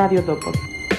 Radio Topo.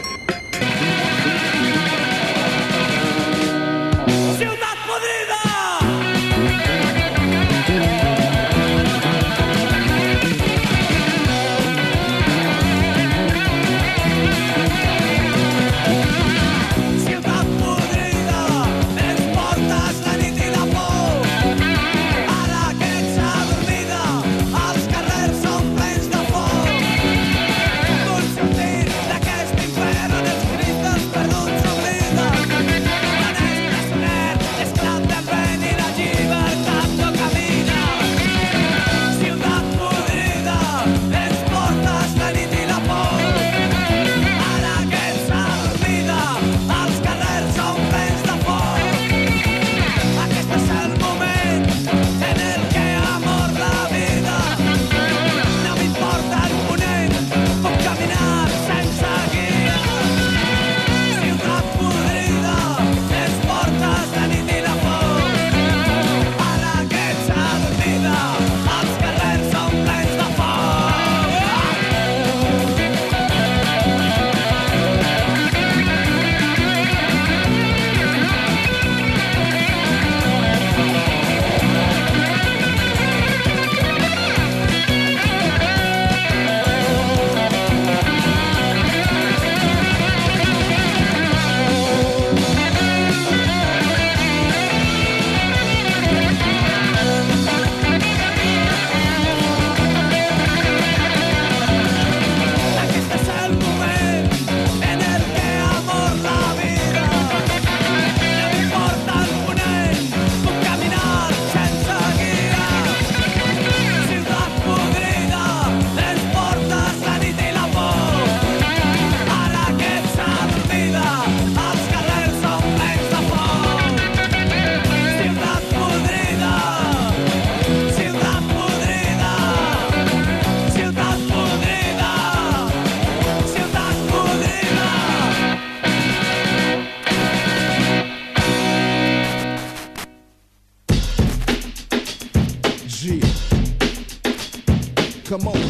Come on.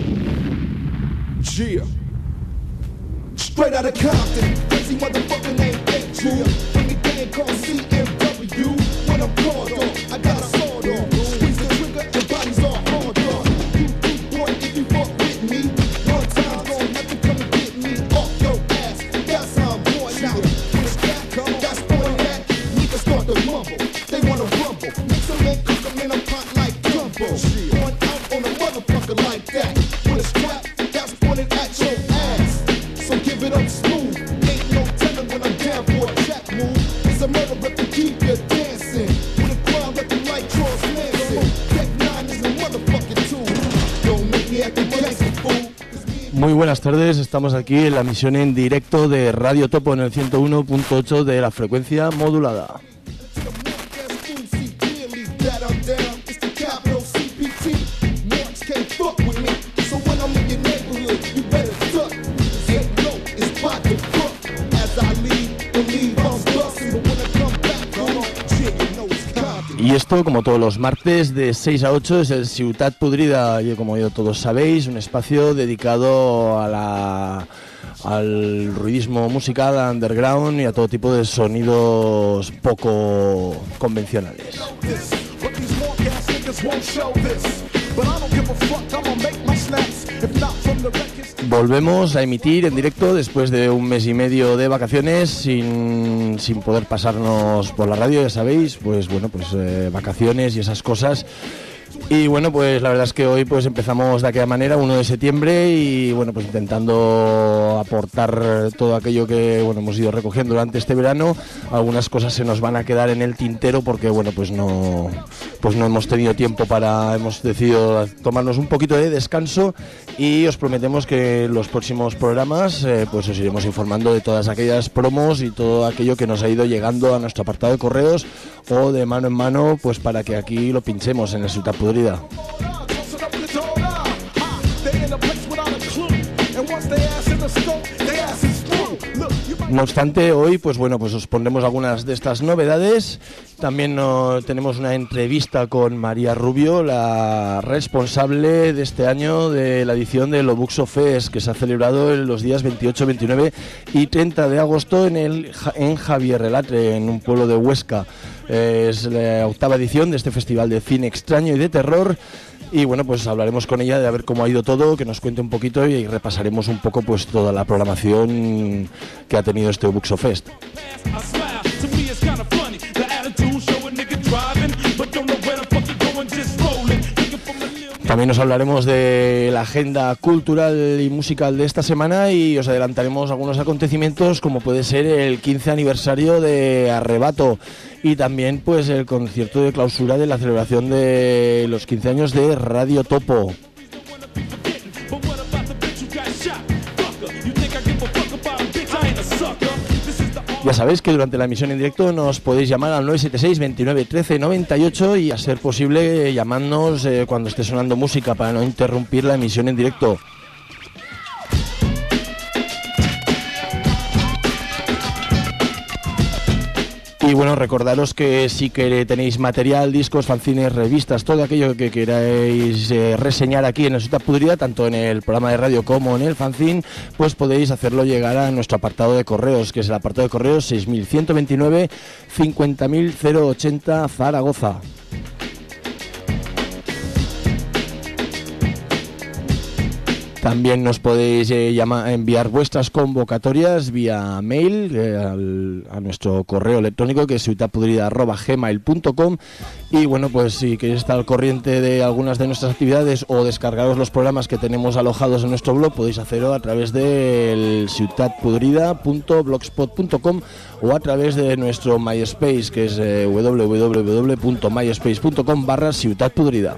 Yeah. Straight out of Compton. Crazy motherfucker named H.U. Bring a gang called CMW. When I'm called off, I got a sword on. Squeeze the trigger, your body's all hard on. You boy, if you fuck with me, one time gon' have to come and get me off your ass. That's how I'm born now. When it's back, that's born that. Niggas start to mumble. They wanna rumble. Mix them and cook them in a pot like gumbo. Going out on a motherfucker like that. When it's crap, that's pointed at your ass. So give it up smooth. Ain't no telling when I'm down for a trap move. It's a murder but to keep you dancing. With a crowd looking like Charles Manson. Tech 9 is a motherfucking tool. Don't make me act a gangster fool. Muy buenas tardes, estamos aquí en la emisión en directo de Radio Topo en el 101.8 de la frecuencia modulada. Y esto, como todos los martes, de 6 a 8, es el Ciutat Podrida, y como todos sabéis, un espacio dedicado a al ruidismo musical, al underground y a todo tipo de sonidos poco convencionales. Volvemos a emitir en directo después de un mes y medio de vacaciones sin poder pasarnos por la radio, ya sabéis, pues bueno, vacaciones y esas cosas. Y bueno, pues la verdad es que hoy pues empezamos de aquella manera, 1 de septiembre, y bueno, pues intentando aportar todo aquello que bueno hemos ido recogiendo durante este verano. Algunas cosas se nos van a quedar en el tintero porque bueno, pues no hemos tenido tiempo hemos decidido tomarnos un poquito de descanso, y os prometemos que en los próximos programas pues os iremos informando de todas aquellas promos y todo aquello que nos ha ido llegando a nuestro apartado de correos o de mano en mano, pues para que aquí lo pinchemos en el Ciutat Podrida. No obstante, hoy pues bueno, pues os pondremos algunas de estas novedades. También tenemos una entrevista con María Rubio, la responsable de este año de la edición del Obuxo Fest, que se ha celebrado en los días 28, 29 y 30 de agosto en Javier Relatre, en un pueblo de Huesca. Es la 8ª edición de este festival de cine extraño y de terror. Y bueno, pues hablaremos con ella de a ver cómo ha ido todo, que nos cuente un poquito y repasaremos un poco pues toda la programación que ha tenido este Obuxo Fest. También nos hablaremos de la agenda cultural y musical de esta semana y os adelantaremos algunos acontecimientos como puede ser el 15 aniversario de Arrebato y también pues el concierto de clausura de la celebración de los 15 años de Radio Topo. Ya sabéis que durante la emisión en directo nos podéis llamar al 976 29 13 98 y a ser posible llamadnos cuando esté sonando música para no interrumpir la emisión en directo. Y bueno, recordaros que si tenéis material, discos, fanzines, revistas, todo aquello que queráis reseñar aquí en la Ciutat Podrida, tanto en el programa de radio como en el fanzine, pues podéis hacerlo llegar a nuestro apartado de correos, que es el apartado de correos 6129 50080 Zaragoza. También nos podéis enviar vuestras convocatorias vía mail a nuestro correo electrónico, que es ciutatpodrida@gmail.com. Y bueno, pues si queréis estar al corriente de algunas de nuestras actividades o descargaros los programas que tenemos alojados en nuestro blog, podéis hacerlo a través del ciutatpodrida.blogspot.com o a través de nuestro MySpace, que es www.myspace.com/ciutatpodrida.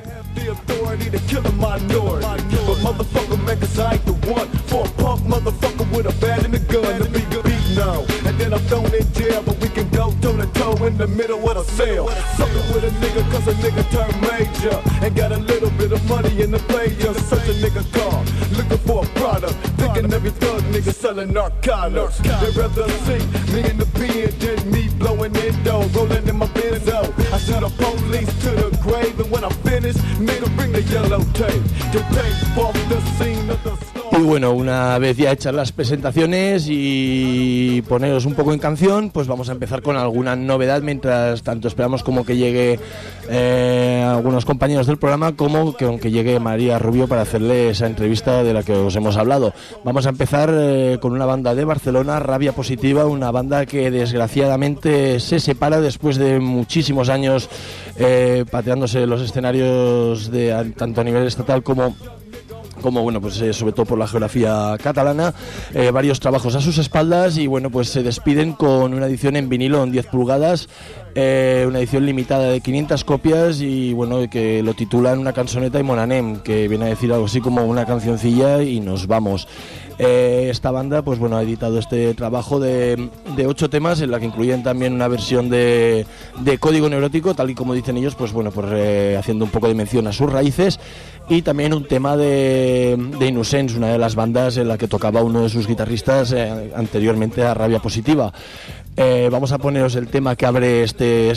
Motherfucker, man, 'cause I ain't the one for a punk motherfucker with a bat and a gun to be beat now. And then I'm thrown in jail, but we can go toe to toe in the middle of the cell. Fucking with a nigga 'cause a nigga turned major and got a little bit of money in the player. Such a nigga car, looking for a product, thinking every thug nigga selling narcotics. They'd rather see me in the pen than me blowing in dough, rolling in my Benzo. I send the police to the grave, and when I finish, nigga bring the yellow tape. The tape off the scene of the storm. Y bueno, una vez ya hechas las presentaciones y poneros un poco en canción, pues vamos a empezar con alguna novedad, mientras tanto esperamos como que llegue algunos compañeros del programa, como que aunque llegue María Rubio para hacerle esa entrevista de la que os hemos hablado. Vamos a empezar con una banda de Barcelona, Rabia Positiva, una banda que desgraciadamente se separa después de muchísimos años pateándose los escenarios tanto a nivel estatal como bueno, pues sobre todo por la geografía catalana, varios trabajos a sus espaldas y bueno, pues se despiden con una edición en vinilo en 10 pulgadas, una edición limitada de 500 copias y bueno, que lo titulan Una cançoneta i mon anem, que viene a decir algo así como una cancioncilla y nos vamos. Esta banda pues bueno, ha editado este trabajo de 8 temas, en la que incluyen también una versión de Código Neurótico, tal y como dicen ellos, pues bueno, pues haciendo un poco de mención a sus raíces, y también un tema de Innocents, una de las bandas en la que tocaba uno de sus guitarristas anteriormente a Rabia Positiva. Vamos a poneros el tema que abre este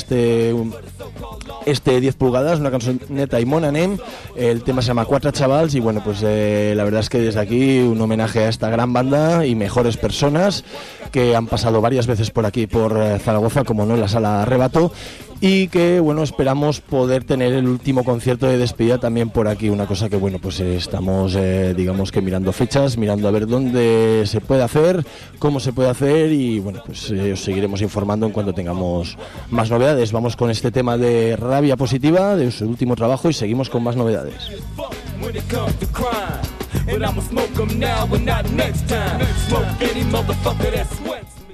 10 pulgadas, una cançoneta i mon anem. El tema se llama Quatre Chavals y bueno, pues la verdad es que desde aquí un homenaje a esta gran banda y mejores personas que han pasado varias veces por aquí, por Zaragoza, como no, en la sala Arrebato, y que bueno, esperamos poder tener el último concierto de despedida también por aquí, una cosa que bueno, pues estamos digamos que mirando fechas, mirando a ver dónde se puede hacer, cómo se puede hacer y bueno, pues os seguiremos informando en cuanto tengamos más novedades. Vamos con este tema de Rabia Positiva, de su último trabajo, y seguimos con más novedades. And I'ma smoke them now and not next time. Smoke any motherfucker that sweats me.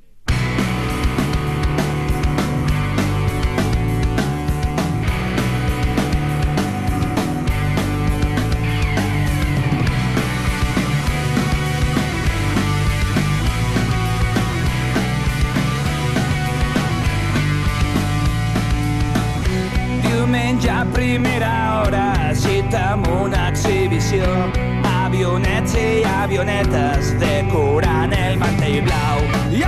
Diumenge a primera hora, cita amb una exhibició. Avionets i avionetes decorant el mantell blau. I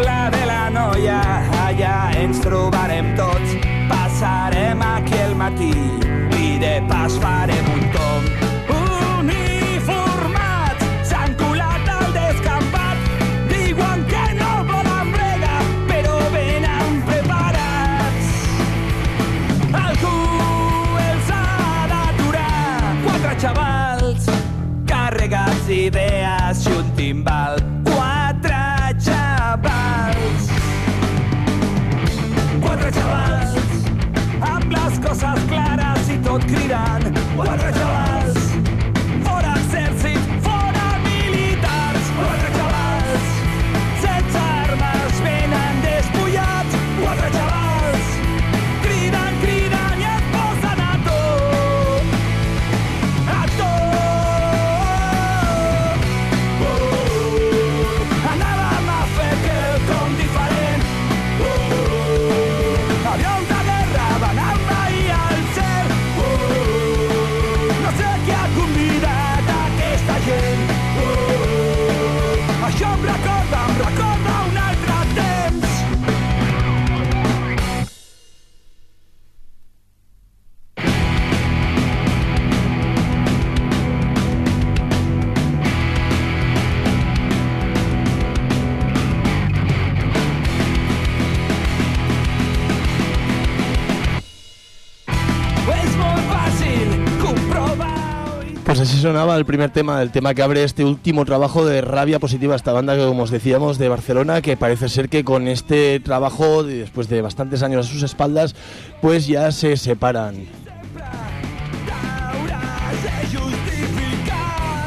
poble de la Noia, allà ens trobarem tots. Passarem aquí el matí i de pas farem un tomb. Uniformats s'han colat al descampat, diuen que no volen brega, però venen preparats. Algú els ha d'aturar, 4 xavals carregats d'idees i un timbal. 4 xavals, 4 xavals, amb les coses clares i tot cridant. 4 xavals, fora exèrcit, fora militars. 4 xavals, sense armes, venen despullats. 4 xavals, criden, criden i es posen a tot. A tot. Anàvem a fer quelcom diferent. Avions de guerra van envair el cel. No sé qui ha convidat aquesta gent. Això em recorda un altre temps. És molt fàcil comprovar. Pues así sonaba el primer tema, el tema que abre este último trabajo de Rabia Positiva, esta banda que, como os decíamos, de Barcelona, que parece ser que con este trabajo, después de bastantes años a sus espaldas, pues ya se separan. T'hauràs de justificar.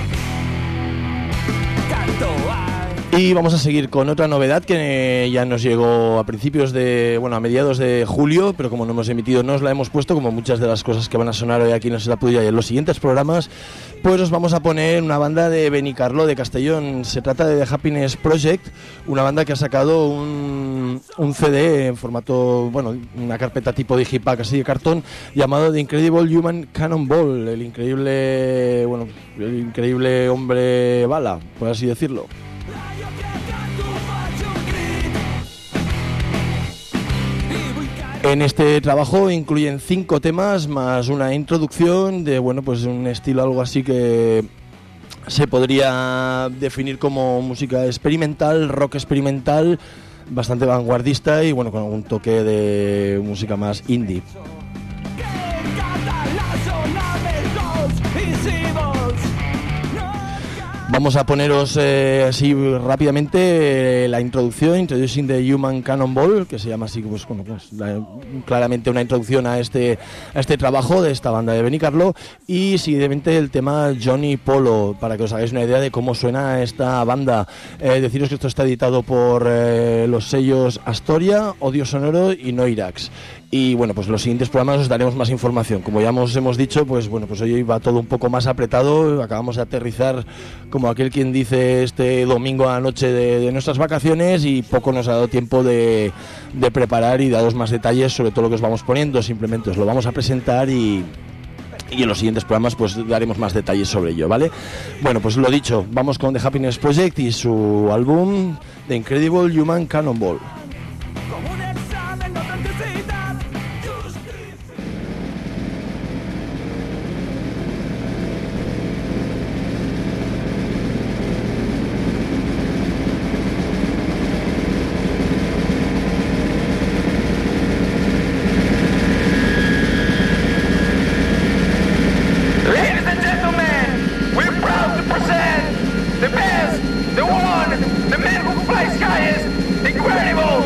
Canto Y vamos a seguir con otra novedad que ya nos llegó a principios de, bueno, a mediados de julio, pero como no hemos emitido, no os la hemos puesto, como muchas de las cosas que van a sonar hoy aquí no se la pudiera en los siguientes programas, pues os vamos a poner una banda de Benicarló, de Castellón. Se trata de The Happiness Project, una banda que ha sacado un CD en formato, bueno, una carpeta tipo digipack, así de cartón, llamado The Incredible Human Cannonball, el increíble hombre bala, por así decirlo. En este trabajo incluyen 5 temas más una introducción de, bueno, pues un estilo algo así que se podría definir como música experimental, rock experimental, bastante vanguardista y, bueno, con algún toque de música más indie. Vamos a poneros así rápidamente la introducción, Introducing the Human Cannonball, que se llama así, pues, bueno, pues, claramente una introducción a este trabajo de esta banda de Benicarló, y seguidamente el tema Johnny Polo, para que os hagáis una idea de cómo suena esta banda. Deciros que esto está editado por los sellos Astoria, Odio Sonoro y Noirax. Y bueno, pues en los siguientes programas os daremos más información. Como ya os hemos dicho, pues bueno, pues hoy va todo un poco más apretado. Acabamos de aterrizar, como aquel quien dice, este domingo a la noche de nuestras vacaciones, y poco nos ha dado tiempo de preparar y daros más detalles sobre todo lo que os vamos poniendo. Simplemente os lo vamos a presentar y en los siguientes programas pues daremos más detalles sobre ello, ¿vale? Bueno, pues lo dicho, vamos con The Happiness Project y su álbum The Incredible Human Cannonball. The best, the one, the man who flies highest, incredible.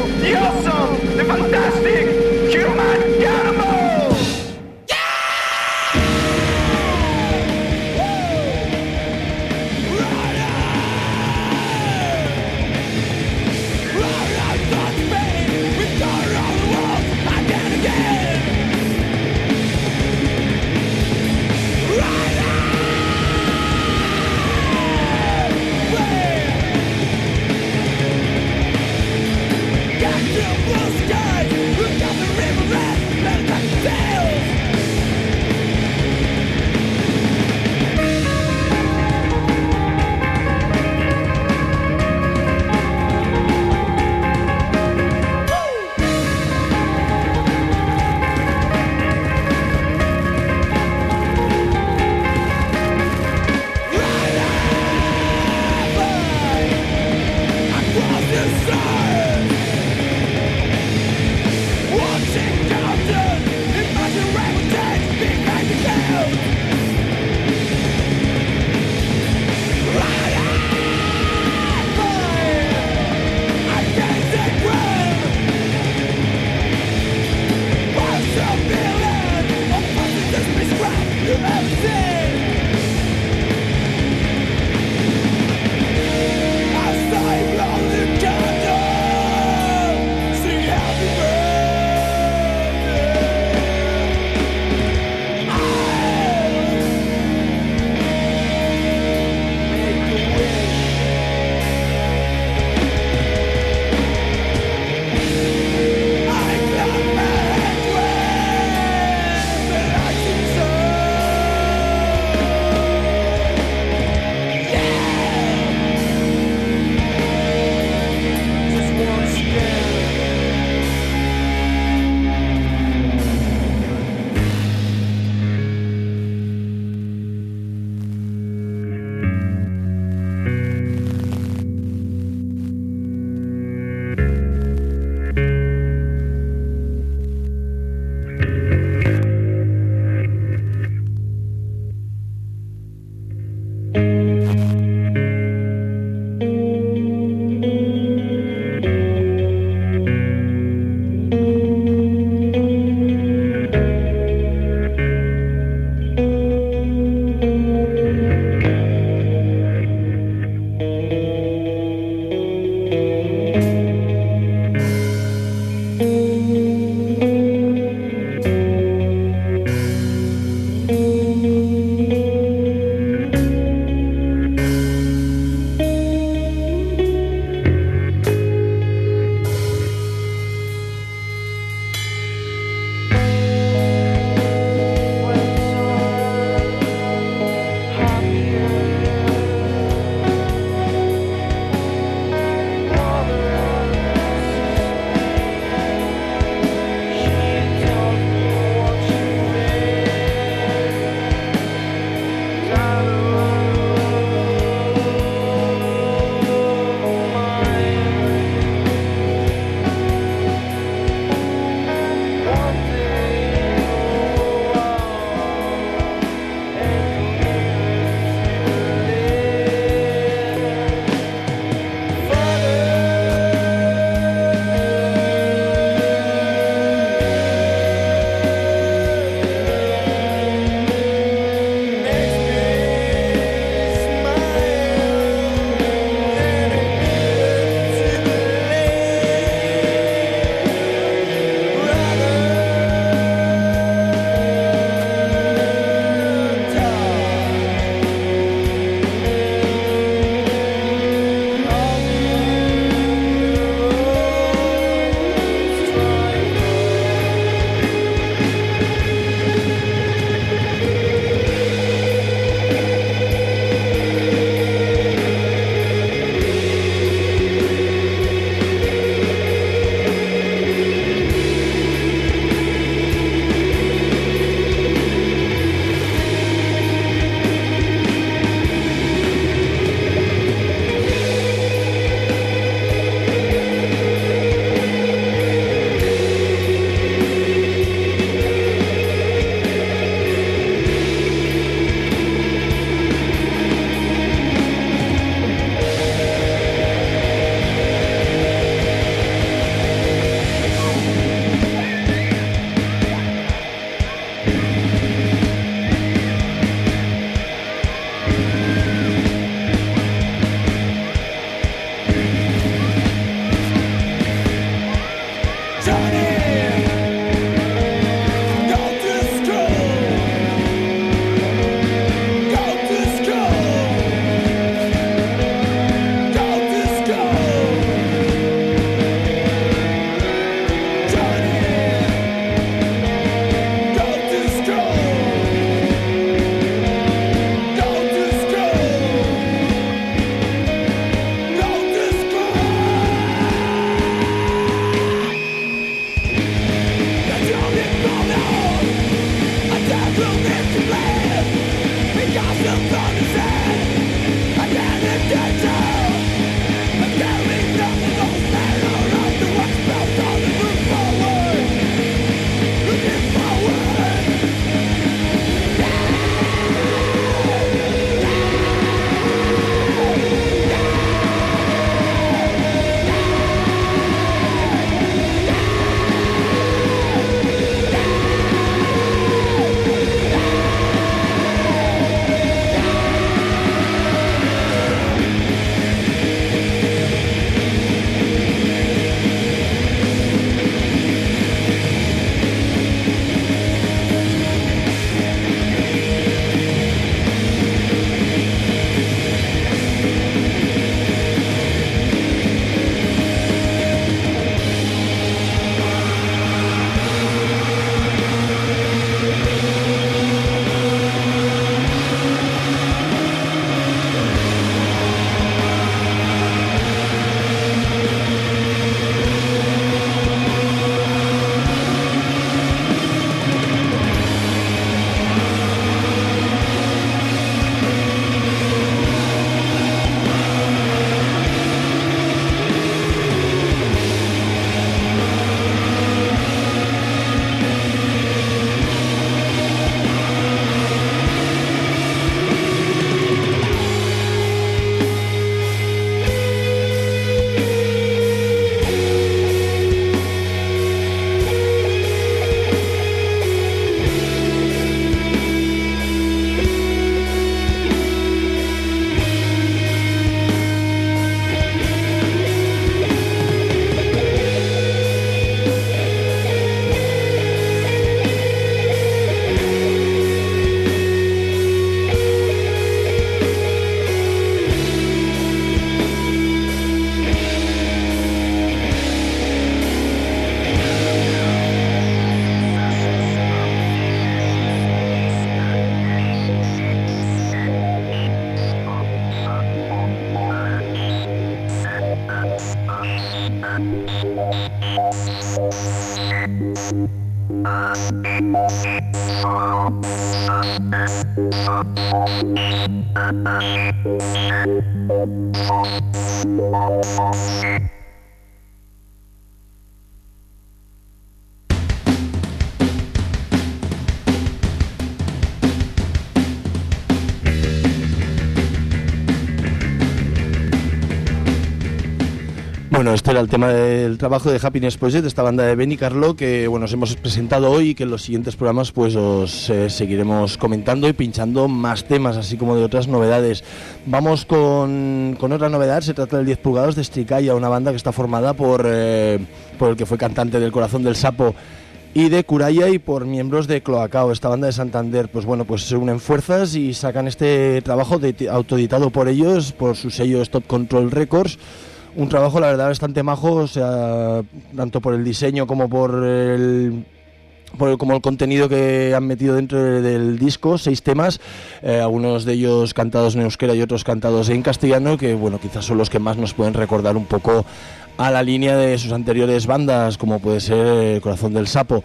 Bueno, este era el tema del trabajo de Happiness Project, esta banda de Benny Carlo que bueno, os hemos presentado hoy y que en los siguientes programas pues os seguiremos comentando y pinchando más temas, así como de otras novedades. Vamos con otra novedad, se trata del 10 pulgadas de Stricaya, una banda que está formada por el que fue cantante del Corazón del Sapo y de Curaya y por miembros de Cloacao, esta banda de Santander. Pues bueno, pues se unen fuerzas y sacan este trabajo autoeditado por ellos, por su sello Stop Control Records. Un trabajo, la verdad, bastante majo, o sea, tanto por el diseño como por el contenido que han metido dentro del disco, 6 temas, algunos de ellos cantados en euskera y otros cantados en castellano, que bueno, quizás son los que más nos pueden recordar un poco a la línea de sus anteriores bandas, como puede ser Corazón del Sapo.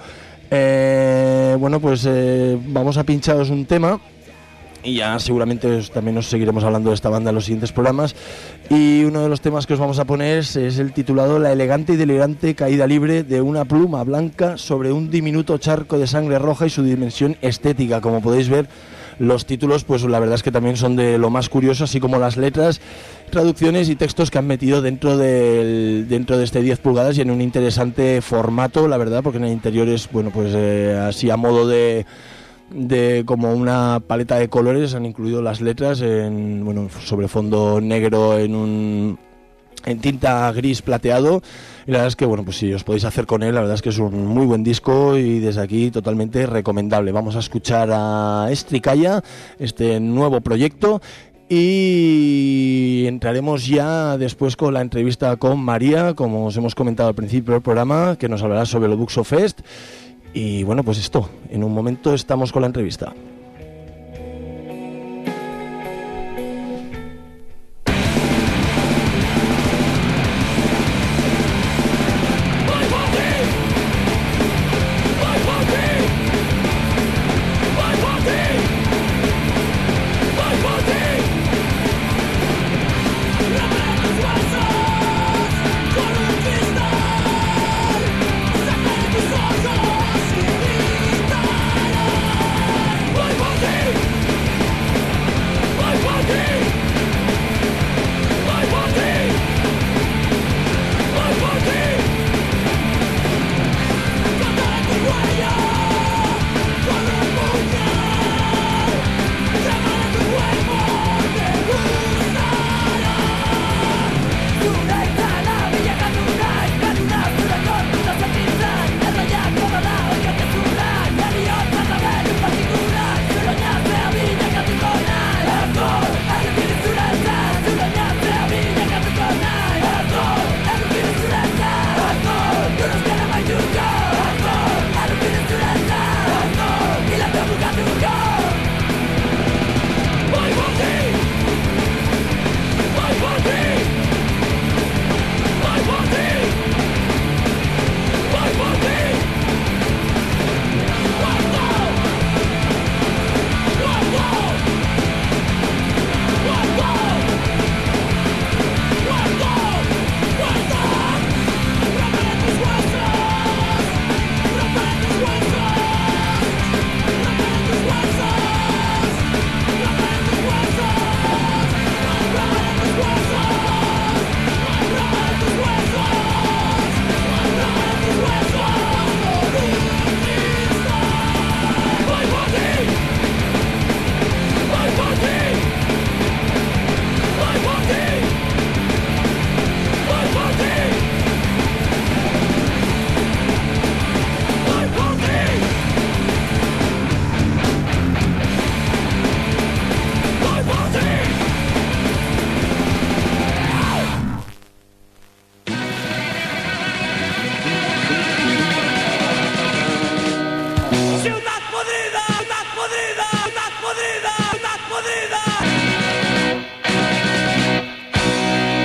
Bueno, pues vamos a pincharos un tema. Y ya seguramente también nos seguiremos hablando de esta banda en los siguientes programas. Y uno de los temas que os vamos a poner es el titulado La elegante y delirante caída libre de una pluma blanca sobre un diminuto charco de sangre roja y su dimensión estética. Como podéis ver, los títulos pues la verdad es que también son de lo más curioso, así como las letras, traducciones y textos que han metido dentro de este 10 pulgadas y en un interesante formato, la verdad, porque en el interior es bueno, pues así a modo de como una paleta de colores, han incluido las letras sobre fondo negro en tinta gris plateado, y la verdad es que bueno, pues si os podéis hacer con él, la verdad es que es un muy buen disco y desde aquí totalmente recomendable. Vamos a escuchar a Stricaya, este nuevo proyecto, y entraremos ya después con la entrevista con María, como os hemos comentado al principio del programa, que nos hablará sobre el Buxo Fest. Y bueno, pues esto, en un momento estamos con la entrevista.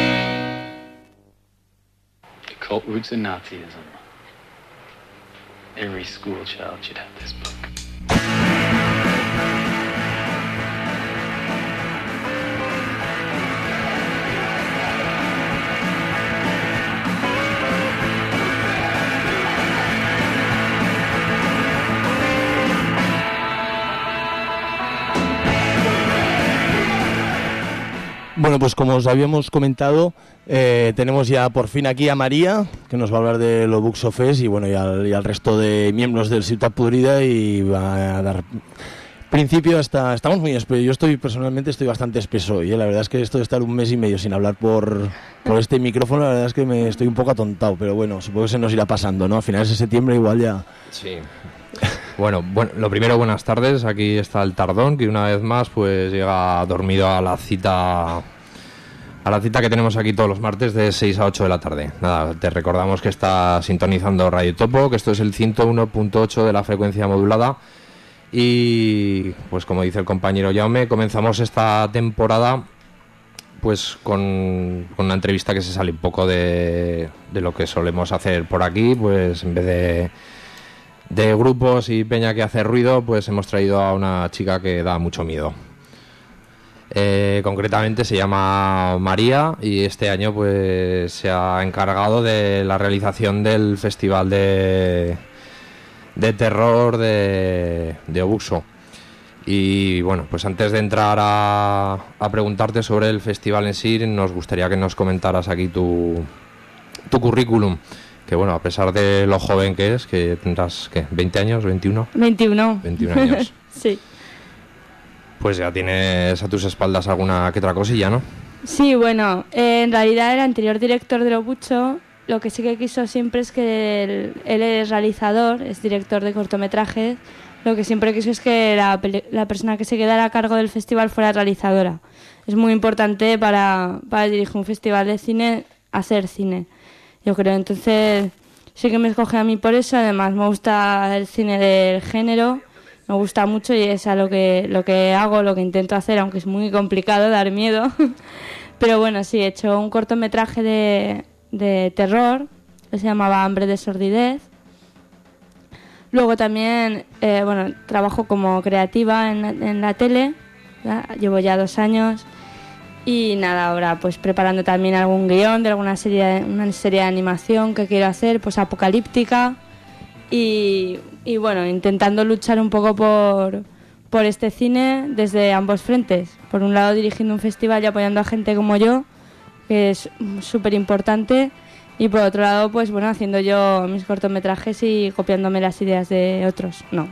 Roots in Nazism. every school child should have this book. Bueno, pues como os habíamos comentado, tenemos ya por fin aquí a María, que nos va a hablar de lo Buxo Fest y bueno, y al resto de miembros del Ciutat Podrida, y va a dar principio hasta... Estamos muy espesos, yo personalmente estoy bastante espeso hoy, la verdad es que esto de estar un mes y medio sin hablar por este micrófono, la verdad es que me estoy un poco atontado, pero bueno, supongo que se nos irá pasando, ¿no? A finales de septiembre igual ya... Sí. Bueno, lo primero, buenas tardes. Aquí está el Tardón, que una vez más pues llega dormido a la cita que tenemos aquí todos los martes de 6 a 8 de la tarde. Nada, te recordamos que está sintonizando Radio Topo, que esto es el 101.8 de la frecuencia modulada. Y pues como dice el compañero Jaume, comenzamos esta temporada pues con una entrevista que se sale un poco de lo que solemos hacer por aquí, pues en vez de grupos y peña que hace ruido, pues hemos traído a una chica que da mucho miedo. Concretamente se llama María y este año pues se ha encargado de la realización del festival de terror de Obuxo. Y bueno, pues antes de entrar a preguntarte sobre el festival en sí, nos gustaría que nos comentaras aquí tu currículum. Que bueno, a pesar de lo joven que es, que tendrás, ¿qué? ¿20 años? ¿21? 21 años. Sí. Pues ya tienes a tus espaldas alguna que otra cosilla, ¿no? Sí, bueno, en realidad el anterior director de Obuxo lo que sí que quiso siempre es que él es realizador, es director de cortometrajes. Lo que siempre quiso es que la persona que se quedara a cargo del festival fuera realizadora. Es muy importante para dirigir un festival de cine, hacer cine. Yo creo, entonces sí que me escoge a mí por eso. Además me gusta el cine del género, me gusta mucho y es a lo que hago, lo que intento hacer, aunque es muy complicado, dar miedo. Pero bueno, sí, he hecho un cortometraje de terror que se llamaba Hambre de Sordidez. Luego también, trabajo como creativa en la tele, ¿ya? Llevo ya 2 años. Y nada, ahora pues preparando también algún guión de una serie de animación que quiero hacer, pues apocalíptica, y bueno, intentando luchar un poco por este cine desde ambos frentes. Por un lado dirigiendo un festival y apoyando a gente como yo, que es súper importante, y por otro lado pues bueno, haciendo yo mis cortometrajes y copiándome las ideas de otros. No.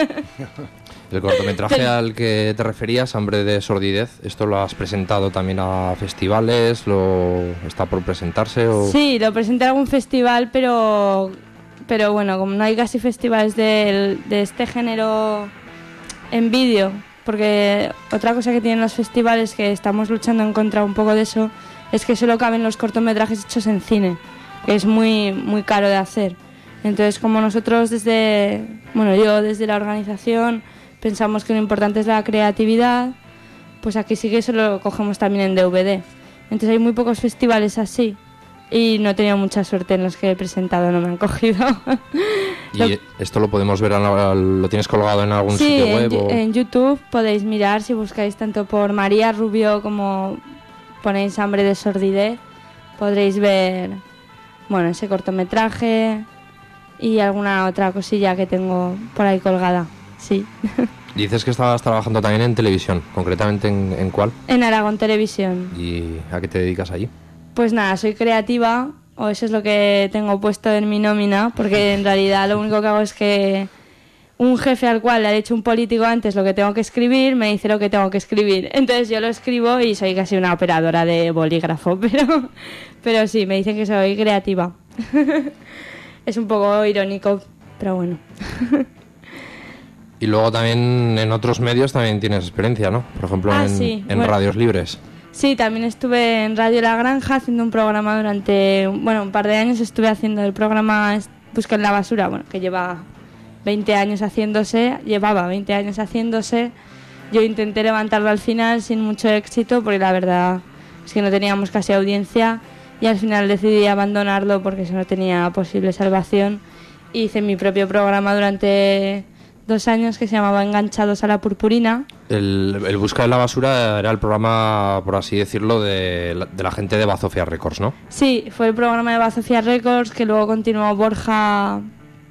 El cortometraje al que te referías, Hambre de Sordidez, ¿esto lo has presentado también a festivales? ¿Está por presentarse? O... Sí, lo presenté a algún festival, pero bueno, como no hay casi festivales de este género en vídeo, porque otra cosa que tienen los festivales, que estamos luchando en contra un poco de eso, es que solo caben los cortometrajes hechos en cine, que es muy, muy caro de hacer. Entonces, como nosotros yo desde la organización pensamos que lo importante es la creatividad, pues aquí sí que eso lo cogemos también en DVD. Entonces hay muy pocos festivales así y no he tenido mucha suerte en los que he presentado, no me han cogido. ¿Y esto lo podemos ver, lo tienes colgado en algún sitio web? Sí, en YouTube podéis mirar, si buscáis tanto por María Rubio como ponéis Hambre de Sordidez, podréis ver ese cortometraje y alguna otra cosilla que tengo por ahí colgada. Sí. Dices que estabas trabajando también en televisión, concretamente ¿en cuál? En Aragón Televisión. ¿Y a qué te dedicas allí? Pues nada, soy creativa, o eso es lo que tengo puesto en mi nómina, porque en realidad lo único que hago es que un jefe al cual le ha dicho un político antes lo que tengo que escribir, me dice lo que tengo que escribir. Entonces yo lo escribo y soy casi una operadora de bolígrafo, pero sí, me dicen que soy creativa. Es un poco irónico, pero bueno. Y luego también en otros medios también tienes experiencia, ¿no? Por ejemplo, en radios libres. Sí, también estuve en Radio La Granja haciendo un programa durante un par de años. Estuve haciendo el programa Busca en la Basura, que llevaba 20 años haciéndose. Yo intenté levantarlo al final sin mucho éxito, porque la verdad es que no teníamos casi audiencia, y al final decidí abandonarlo porque eso no tenía posible salvación. hice mi propio programa durante 2 años que se llamaba Enganchados a la Purpurina. El Busca de la Basura era el programa, por así decirlo, de la gente de Bazofia Records, ¿no? Sí, fue el programa de Bazofia Records que luego continuó Borjita.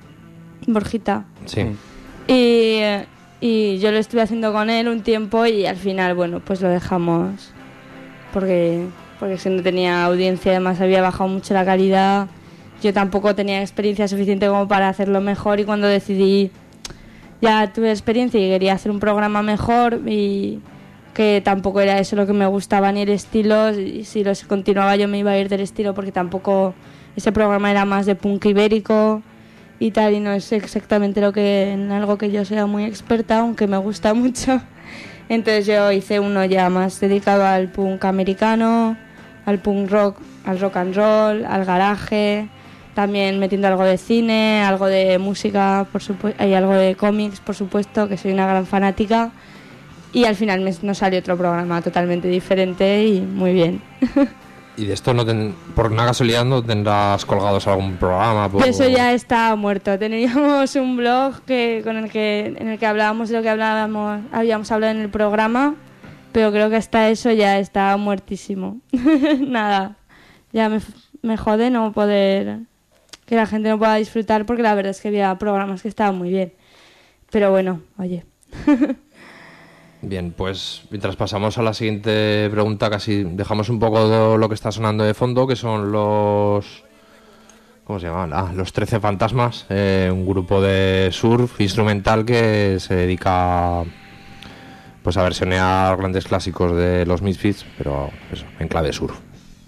Sí. Y yo lo estuve haciendo con él un tiempo y al final, bueno, pues lo dejamos porque si no tenía audiencia, además había bajado mucho la calidad. Yo tampoco tenía experiencia suficiente como para hacerlo mejor y cuando decidí, ya tuve experiencia y quería hacer un programa mejor y que tampoco era eso lo que me gustaba ni el estilo, y si lo continuaba yo me iba a ir del estilo porque tampoco ese programa era más de punk ibérico y tal, y no es exactamente en algo que yo sea muy experta, aunque me gusta mucho. Entonces yo hice uno ya más dedicado al punk americano, al punk rock, al rock and roll, al garaje, también metiendo algo de cine, algo de música, por supuesto, y algo de cómics, por supuesto, que soy una gran fanática. Y al final nos salió otro programa totalmente diferente y muy bien. ¿Y de esto por una casualidad no tendrás colgados algún programa? Eso ya está muerto. Teníamos un blog en el que hablábamos de lo que habíamos hablado en el programa, pero creo que hasta eso ya está muertísimo. Nada, ya me jode no poder, que la gente no pueda disfrutar, porque la verdad es que había programas que estaban muy bien. Pero bueno, oye. Bien, pues mientras pasamos a la siguiente pregunta, casi dejamos un poco de lo que está sonando de fondo, que son los... ¿Cómo se llaman? Los 13 Fantasmas, un grupo de surf instrumental que se dedica pues a versionear grandes clásicos de los Misfits, pero eso, en clave surf.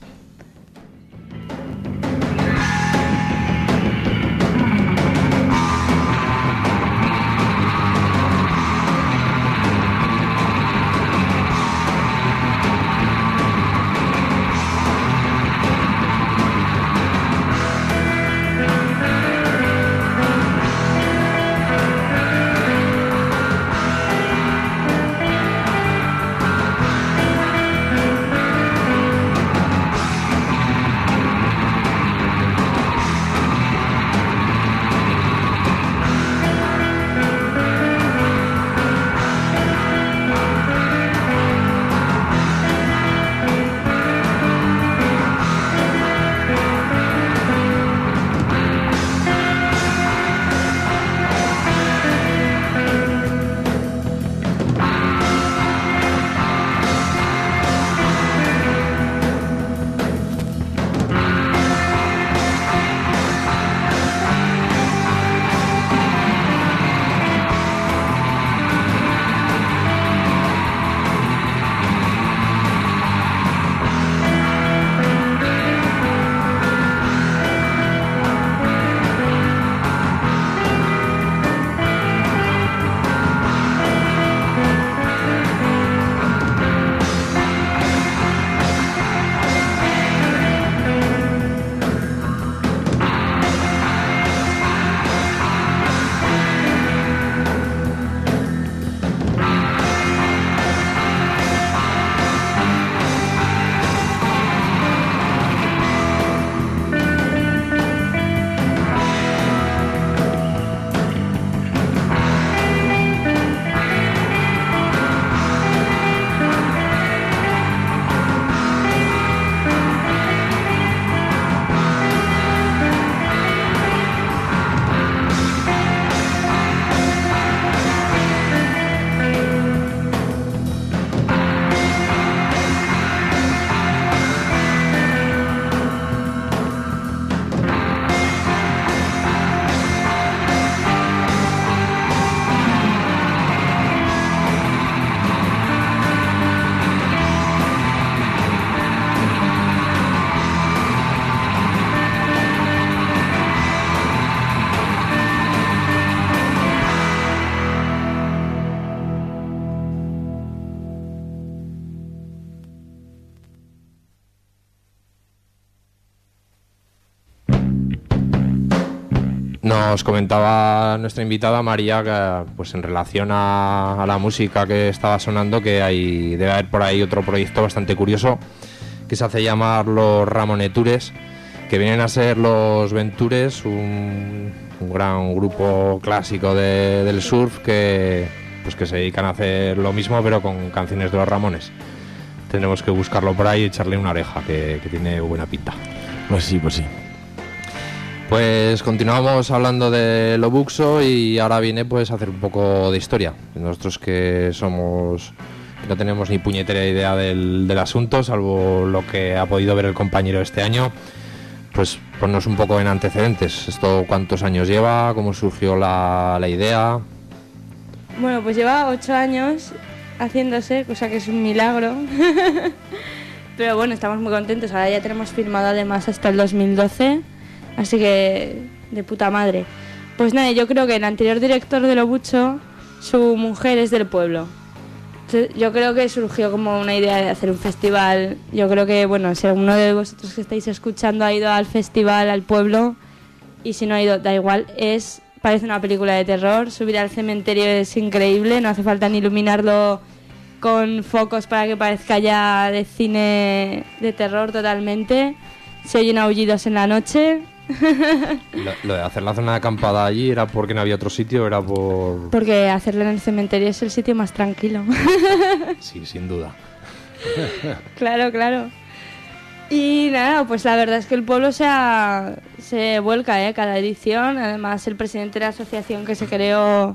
Nos comentaba nuestra invitada María que, pues en relación a la música que estaba sonando, que debe haber por ahí otro proyecto bastante curioso que se hace llamar los Ramonetures, que vienen a ser los Ventures, un gran grupo clásico del surf que se dedican a hacer lo mismo pero con canciones de los Ramones. Tendremos que buscarlo por ahí y echarle una oreja, que tiene buena pinta. Pues sí, pues sí. Pues continuamos hablando de lo buxo y ahora viene pues a hacer un poco de historia. Nosotros que no tenemos ni puñetera idea del asunto, salvo lo que ha podido ver el compañero este año, pues ponnos un poco en antecedentes. ¿Esto cuántos años lleva? ¿Cómo surgió la idea? Bueno, pues lleva 8 años haciéndose, cosa que es un milagro. Pero bueno, estamos muy contentos. Ahora ya tenemos firmado además hasta el 2012. Así que, de puta madre. Pues nada, yo creo que el anterior director de Lo Bucho, su mujer es del pueblo. Entonces, yo creo que surgió como una idea de hacer un festival. Yo creo que, bueno, si alguno de vosotros que estáis escuchando ha ido al festival, al pueblo, y si no ha ido, da igual, parece una película de terror. Subir al cementerio es increíble, no hace falta ni iluminarlo con focos para que parezca ya de cine de terror totalmente. Se oyen aullidos en la noche. Lo de hacer la zona de acampada allí era porque no había otro sitio, era por... Porque hacerlo en el cementerio es el sitio más tranquilo. Sí, sin duda. Claro. Y nada, pues la verdad es que el pueblo se vuelca cada edición. Además, el presidente de la asociación que se creó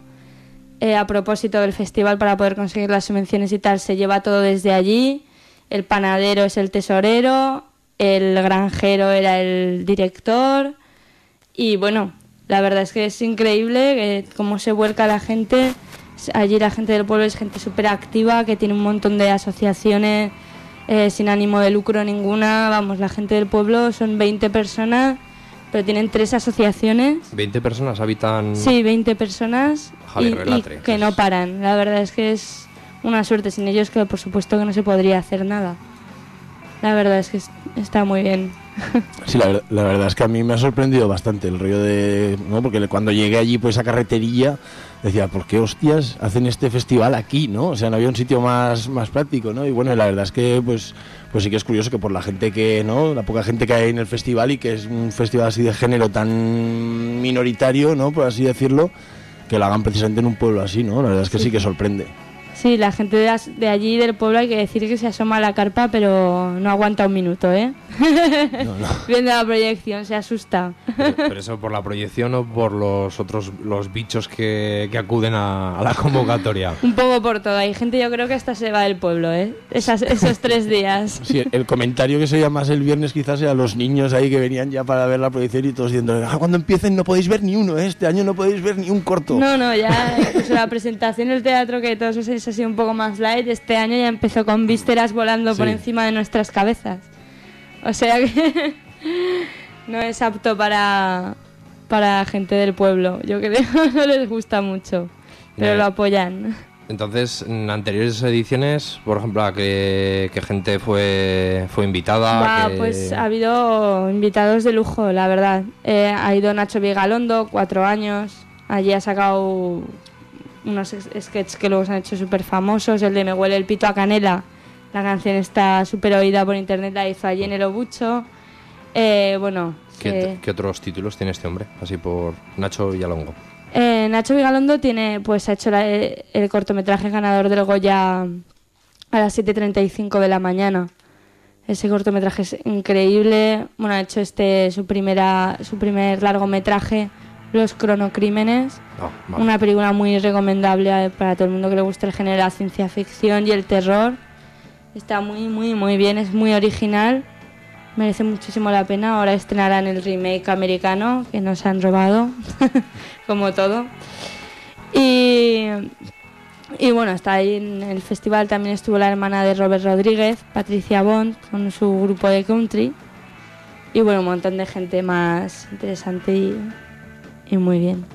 a propósito del festival para poder conseguir las subvenciones y tal, se lleva todo desde allí. El panadero es el tesorero, el granjero era el director. Y bueno, la verdad es que es increíble cómo se vuelca la gente. Allí la gente del pueblo es gente súper activa, que tiene un montón de asociaciones sin ánimo de lucro ninguna. Vamos, la gente del pueblo son 20 personas, pero tienen 3 asociaciones. ¿20 personas habitan? Sí, 20 personas. Javier y Relatre, que no paran. La verdad es que es una suerte. Sin ellos, que por supuesto que no se podría hacer nada. La verdad es que está muy bien. Sí, la verdad es que a mí me ha sorprendido bastante el rollo de... ¿no? Porque cuando llegué allí por esa carreterilla decía, ¿por qué hostias hacen este festival aquí, no? O sea, no había un sitio más práctico, ¿no? Y bueno, la verdad es que pues sí que es curioso que por la gente que, ¿no? La poca gente que hay en el festival, y que es un festival así de género tan minoritario, ¿no? Por así decirlo, que lo hagan precisamente en un pueblo así, ¿no? La verdad es que sí que sorprende. Sí, la gente de allí del pueblo, hay que decir que se asoma a la carpa, pero no aguanta un minuto, ¿eh? No. Viendo la proyección, se asusta. Pero eso por la proyección o por los bichos que acuden a la convocatoria. Un poco por todo. Hay gente, yo creo que hasta se va del pueblo, ¿eh? Esos 3 días. Sí, el comentario que se oía más el viernes quizás era los niños ahí que venían ya para ver la proyección y todos diciendo, cuando empiecen no podéis ver ni uno, ¿eh? Este año no podéis ver ni un corto. No, ya pues la presentación del teatro, que todos os ha sido un poco más light, este año ya empezó con vísceras volando por encima de nuestras cabezas. O sea que no es apto para gente del pueblo. Yo creo que no les gusta mucho, pero lo apoyan. Entonces, en anteriores ediciones, por ejemplo, ¿a qué gente fue invitada? Pues ha habido invitados de lujo, la verdad. Ha ido Nacho Vigalondo, 4 años. Allí ha sacado unos sketches que luego se han hecho súper famosos. El de Me huele el pito a canela. La canción está súper oída por internet, la hizo allí en el Obucho. Bueno... ¿Qué otros títulos tiene este hombre? Así por Nacho Villalongo. Nacho Vigalondo ha hecho el cortometraje ganador del Goya a las 7:35 de la mañana. Ese cortometraje es increíble. Bueno, ha hecho su primer largometraje, Los cronocrímenes. Vale. Una película muy recomendable para todo el mundo que le guste el género de la ciencia ficción y el terror. Está muy, muy, muy bien, es muy original. Merece muchísimo la pena. Ahora estrenarán el remake americano, que nos han robado, como todo. Y bueno, está ahí en el festival. También estuvo la hermana de Robert Rodríguez, Patricia Bond, con su grupo de country. Y bueno, un montón de gente más interesante y muy bien.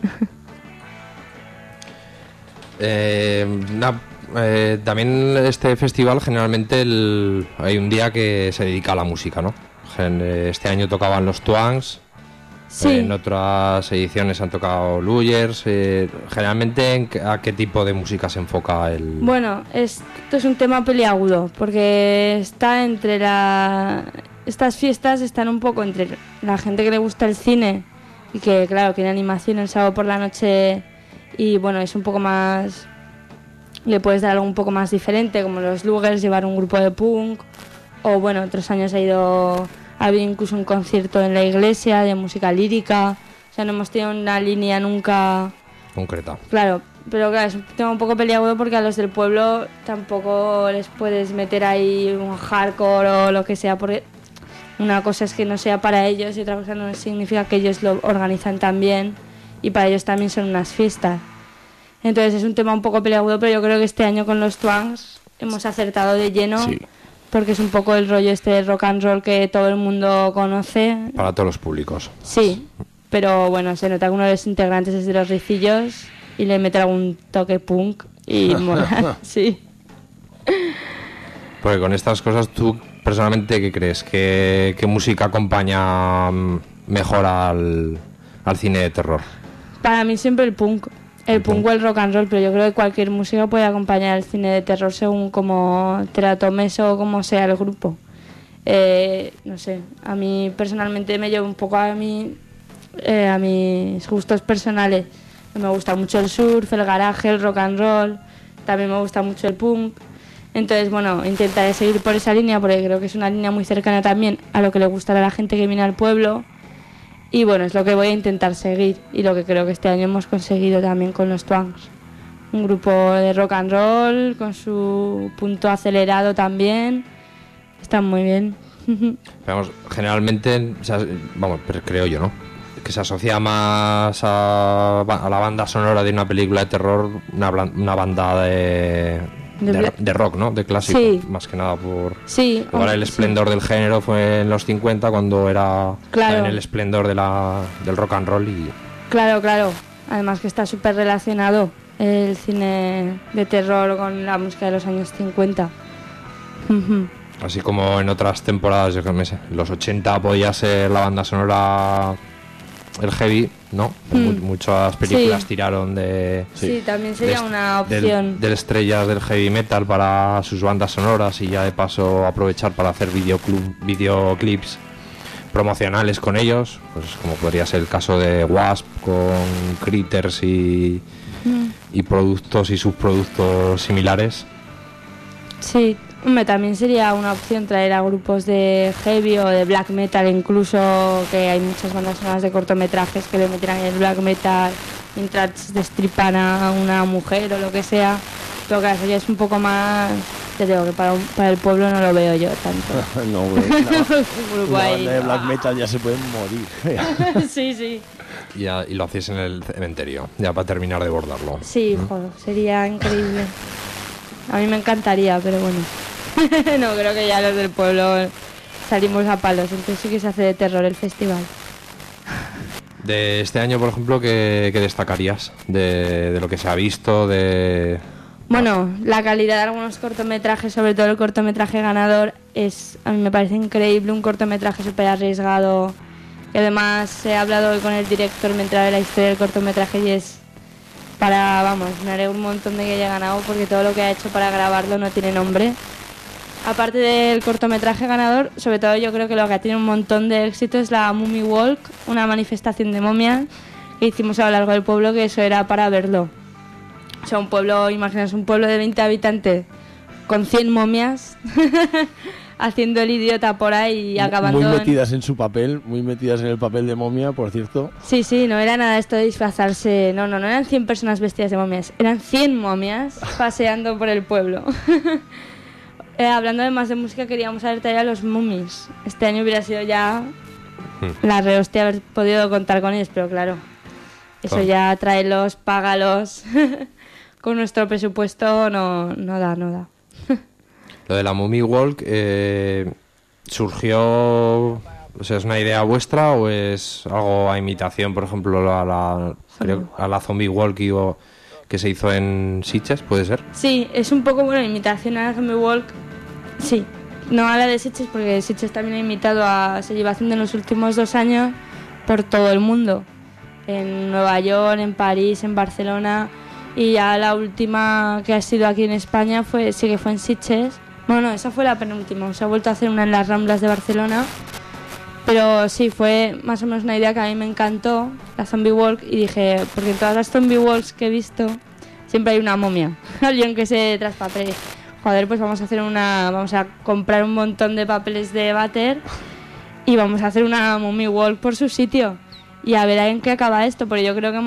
También este festival generalmente hay un día que se dedica a la música, ¿no? Este año tocaban los Twangs, Sí. En otras ediciones han tocado Luyers. Generalmente, ¿a qué tipo de música se enfoca el...? Bueno, esto es un tema peliagudo, porque está entre estas fiestas están un poco entre la gente que le gusta el cine y que claro, que en animación el sábado por la noche y bueno, es un poco más, le puedes dar algo un poco más diferente, como los Lugers, llevar un grupo de punk, o bueno, otros años ha habido incluso un concierto en la iglesia de música lírica, o sea, no hemos tenido una línea nunca concreta. Claro, pero claro, es un tema un poco peliagudo porque a los del pueblo tampoco les puedes meter ahí un hardcore o lo que sea, porque una cosa es que no sea para ellos y otra cosa no significa que ellos lo organizan también y para ellos también son unas fiestas. Entonces es un tema un poco peliagudo, pero yo creo que este año con los Twangs hemos acertado de lleno, Sí. porque es un poco el rollo este de rock and roll que todo el mundo conoce. Para todos los públicos. Sí, pero bueno, se nota que uno de los integrantes es de los Ricillos y le mete algún toque punk y mola, sí. Porque con estas cosas, tú personalmente, ¿qué crees? ¿Qué música acompaña mejor al cine de terror? Para mí siempre el punk o el rock and roll, pero yo creo que cualquier música puede acompañar el cine de terror según cómo te la tomes o cómo sea el grupo. No sé, a mí personalmente me llevo un poco a mis gustos personales. Me gusta mucho el surf, el garaje, el rock and roll, también me gusta mucho el punk. Entonces, bueno, intentaré seguir por esa línea porque creo que es una línea muy cercana también a lo que le gustará a la gente que viene al pueblo. Y bueno, es lo que voy a intentar seguir y lo que creo que este año hemos conseguido también con los Twangs. Un grupo de rock and roll con su punto acelerado también. Están muy bien. Vamos, generalmente, pero creo yo, ¿no? Que se asocia más a la banda sonora de una película de terror, una banda de rock, ¿no? De clásico, sí. Más que nada por... Sí. Ahora el esplendor del género fue en los 50, cuando era claro. En el esplendor del rock and roll y... Claro. Además que está súper relacionado el cine de terror con la música de los años 50. Así como en otras temporadas, yo no sé, en los 80 podía ser la banda sonora el heavy, ¿no? Muchas películas tiraron de... Sí, también sería una opción. De estrellas del heavy metal para sus bandas sonoras y ya de paso aprovechar para hacer videoclips promocionales con ellos, pues como podría ser el caso de Wasp con Critters y productos y subproductos similares. Sí, también sería una opción traer a grupos de heavy o de black metal, incluso, que hay muchas bandas sonoras de cortometrajes que le meterán el black metal mientras destripan a una mujer o lo que sea. Pero claro, eso ya es un poco más... Te digo que para el pueblo no lo veo yo tanto. No, una banda de black metal ya se pueden morir. Sí. Y lo hacéis en el cementerio, ya para terminar de bordarlo. Sí, joder, sería increíble. A mí me encantaría, pero bueno. No, creo que ya los del pueblo salimos a palos, entonces sí que se hace de terror el festival. De este año, por ejemplo, ¿qué destacarías de lo que se ha visto? Bueno, la calidad de algunos cortometrajes, sobre todo el cortometraje ganador, a mí me parece increíble, un cortometraje súper arriesgado. Y además he hablado hoy con el director mientras de la historia del cortometraje y es me haré un montón de que haya ganado porque todo lo que ha hecho para grabarlo no tiene nombre. Aparte del cortometraje ganador, sobre todo yo creo que lo que tiene un montón de éxito es la Mummy Walk, una manifestación de momias que hicimos a lo largo del pueblo, que eso era para verlo. O sea, un pueblo, imaginaos un pueblo de 20 habitantes con 100 momias haciendo el idiota por ahí y acabando... Muy metidas en su papel, muy metidas en el papel de momia, por cierto. Sí, no era nada esto de disfrazarse, no eran 100 personas vestidas de momias, eran 100 momias paseando por el pueblo. Hablando además de música, queríamos haber traído a los Mummies. Este año hubiera sido ya la rehostia haber podido contar con ellos, pero claro, eso ya tráelos, págalos. Con nuestro presupuesto no da. Lo de la Mummy Walk surgió, o sea, ¿es una idea vuestra o es algo a imitación, por ejemplo, a la Zombie Walk que se hizo en Sitges, puede ser? Sí, es un poco, imitación a la Zombie Walk, sí. No a la de Sitges, porque Sitges también ha imitado se lleva haciendo en los últimos 2 años por todo el mundo. En Nueva York, en París, en Barcelona, y ya la última que ha sido aquí en España fue en Sitges. Bueno, esa fue la penúltima, se ha vuelto a hacer una en las Ramblas de Barcelona, Pero sí, fue más o menos una idea que a mí me encantó, la Zombie Walk, y dije, porque en todas las Zombie Walks que he visto siempre hay una momia, alguien que se traspapele. Joder, pues vamos a comprar un montón de papeles de váter y vamos a hacer una Mummy Walk por su sitio. Y a ver en qué acaba esto, porque yo creo que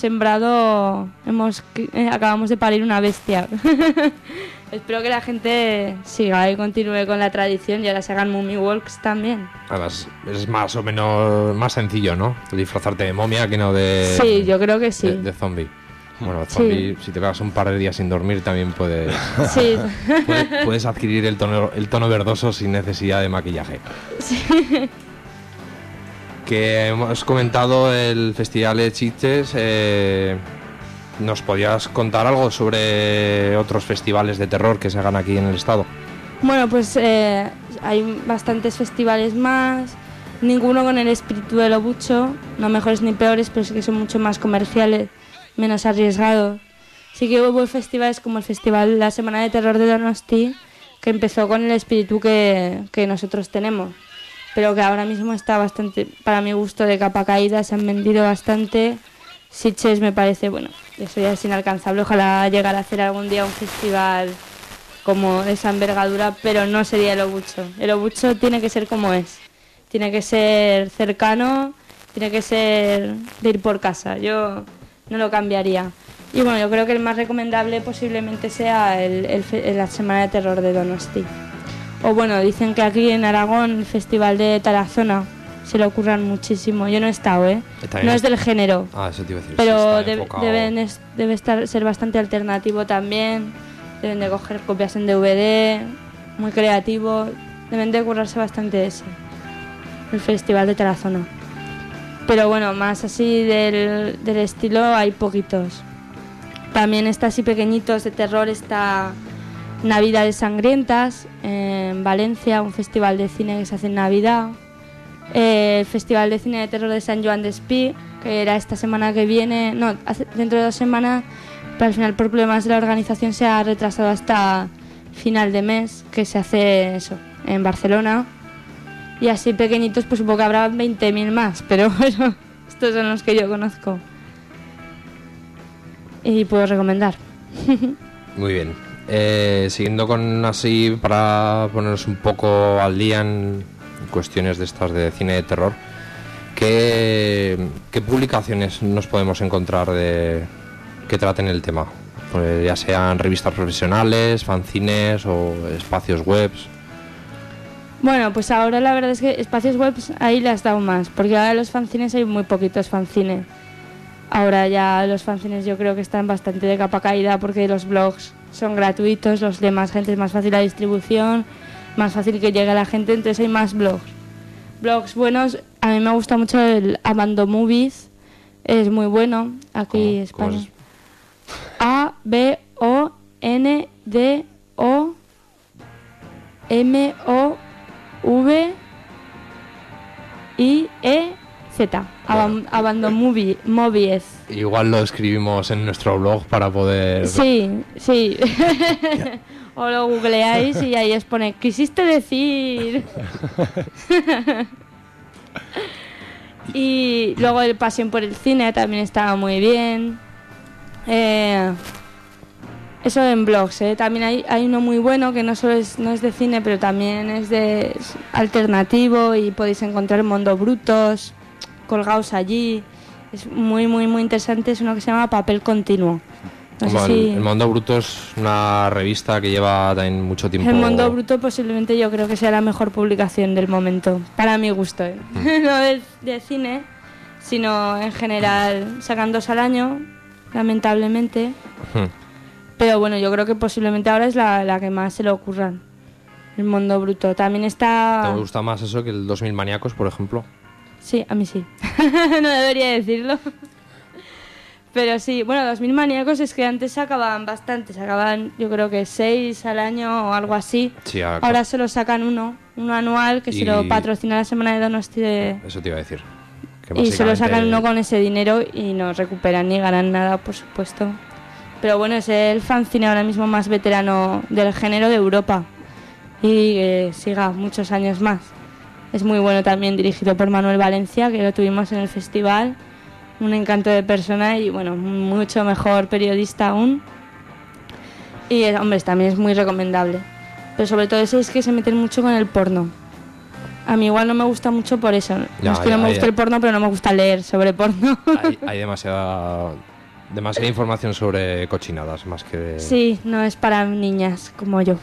acabamos de parir una bestia. Espero que la gente siga y continúe con la tradición y ahora se hagan Mummy Walks también. Además, es más o menos más sencillo, ¿no? Disfrazarte de momia que no de... Sí, yo creo que sí. De zombie. Bueno, zombie, si te pegas un par de días sin dormir también puedes... Sí. puedes adquirir el tono verdoso sin necesidad de maquillaje. Sí. Que hemos comentado el Festival de Sitges. ¿Nos podías contar algo sobre otros festivales de terror que se hagan aquí en el estado? Bueno, pues hay bastantes festivales más, ninguno con el espíritu de lo bucho, no mejores ni peores, pero sí que son mucho más comerciales, menos arriesgados. Sí que hubo festivales como el Festival La Semana de Terror de Donosti, que empezó con el espíritu que nosotros tenemos, pero que ahora mismo está bastante, para mi gusto, de capa caída, se han vendido bastante. Sitges me parece, bueno, eso ya es inalcanzable, ojalá llegar a hacer algún día un festival como de esa envergadura, pero no sería el Obucho. El Obucho tiene que ser como es, tiene que ser cercano, tiene que ser de ir por casa, yo no lo cambiaría. Y bueno, yo creo que el más recomendable posiblemente sea la Semana de Terror de Donosti. O bueno, dicen que aquí en Aragón el Festival de Tarazona se le ocurran muchísimo. Yo no he estado, no es del género. Ah, eso te iba a decir. Pero debe ser bastante alternativo también. Deben de coger copias en DVD, muy creativo. Deben de currarse bastante ese, el Festival de Tarazona. Pero bueno, más así del estilo hay poquitos. También está así pequeñitos de terror, está Navidades Sangrientas en Valencia, un festival de cine que se hace en Navidad. El Festival de Cine de Terror de Sant Joan d'Espí, que era esta semana que viene, dentro de 2 semanas, pero al final por problemas de la organización se ha retrasado hasta final de mes, que se hace eso, en Barcelona. Y así pequeñitos, pues supongo que habrá 20.000 más, pero bueno, estos son los que yo conozco. Y puedo recomendar. Muy bien. Siguiendo con así, para ponernos un poco al día en cuestiones de estas de cine de terror, ¿qué publicaciones nos podemos encontrar que traten el tema? Pues ya sean revistas profesionales, fanzines o espacios webs. Bueno, pues ahora la verdad es que espacios webs ahí le has dado más, porque ahora los fanzines hay muy poquitos fanzines. Ahora ya los fanzines yo creo que están bastante de capa caída porque los blogs son gratuitos, los de más gente es más fácil la distribución, más fácil que llegue a la gente, entonces hay más blogs. Blogs buenos, a mí me gusta mucho el Abando Movies, es muy bueno aquí en España. ABONDOMOVIEZ, Abando Movies. Igual lo escribimos en nuestro blog para poder... Sí. O lo googleáis y ahí os pone, ¿quisiste decir? Y luego el Pasión por el Cine también estaba muy bien. Eso en blogs, también hay uno muy bueno que no es de cine, pero también es alternativo y podéis encontrar Mondo Brutos colgados allí. Es muy interesante, es uno que se llama Papel Continuo. El Mondo Bruto es una revista que lleva también mucho tiempo. El Mondo Bruto posiblemente yo creo que sea la mejor publicación del momento, para mi gusto. No de cine, sino en general. Sacan 2 al año, lamentablemente. Pero bueno, yo creo que posiblemente ahora es la que más se le ocurran. El Mondo Bruto. También está... ¿Te gusta más eso que el 2000 Maníacos, por ejemplo? Sí, a mí sí. No debería decirlo. Pero sí, bueno, 2000 Maníacos es que antes sacaban bastante, sacaban yo creo que 6 al año o algo así. Sí, ahora solo sacan uno anual que se lo patrocina la Semana de Donosti Eso te iba a decir. Y solo sacan uno con ese dinero y no recuperan ni ganan nada, por supuesto. Pero bueno, es el fanzine ahora mismo más veterano del género de Europa y siga muchos años más. Es muy bueno también, dirigido por Manuel Valencia, que lo tuvimos en el festival. Un encanto de persona y, bueno, mucho mejor periodista aún. Y, hombre, también es muy recomendable. Pero sobre todo es que se meten mucho con el porno. A mí igual no me gusta mucho por eso. Ya, no es que no me guste el porno, pero no me gusta leer sobre porno. Hay demasiada información sobre cochinadas, más que... Sí, no es para niñas como yo.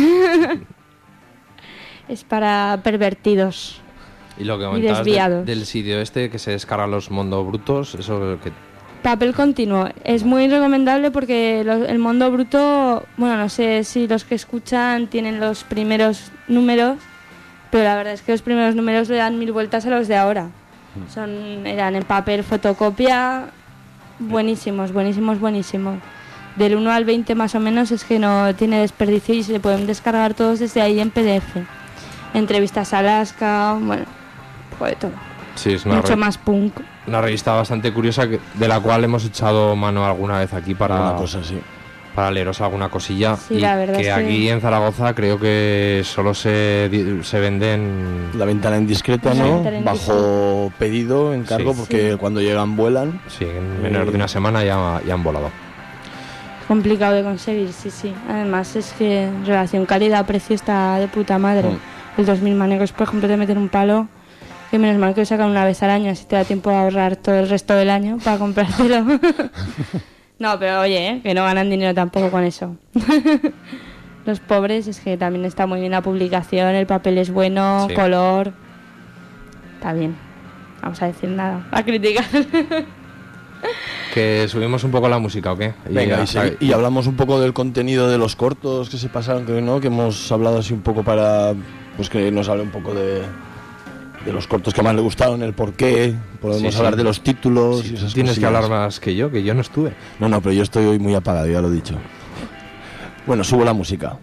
Es para pervertidos. Y lo que comentabas desviados. del sitio este que se descargan los Mondo Brutos, eso que... Papel continuo. Es muy recomendable porque el Mondo Bruto, bueno, no sé si los que escuchan tienen los primeros números, pero la verdad es que los primeros números le dan 1000 vueltas a los de ahora. Eran en papel, fotocopia, buenísimos. Del 1 al 20 más o menos es que no tiene desperdicio y se pueden descargar todos desde ahí en PDF. Entrevistas a Alaska, bueno, de todo. Sí, es mucho más punk. Una revista bastante curiosa de la cual hemos echado mano alguna vez aquí para leeros alguna cosilla. Sí, y la verdad que es aquí en Zaragoza creo que solo se venden... La ventana indiscreta, ¿no? Bajo pedido, encargo, Sí. porque cuando llegan vuelan. Sí, en menos de una semana ya han volado. Complicado de conseguir, sí. Además es que relación calidad-precio está de puta madre. El 2000 manegos, por ejemplo, te meten un palo que menos mal que lo sacan una vez al año, así te da tiempo a ahorrar todo el resto del año para comprártelo. No, pero oye, que no ganan dinero tampoco con eso. Los pobres, es que también está muy bien la publicación, el papel es bueno, Sí. color... Está bien. Vamos a decir nada, a criticar. Que subimos un poco la música, ¿o qué? Venga, y hablamos un poco del contenido de los cortos que se pasaron, que hemos hablado así un poco para... Pues que nos hable un poco de los cortos que más le gustaron, el por qué, podemos Sí. hablar de los títulos Sí, y esas tienes que cosillas. hablar más que yo no estuve. No, pero yo estoy hoy muy apagado, ya lo he dicho. Bueno, subo la música.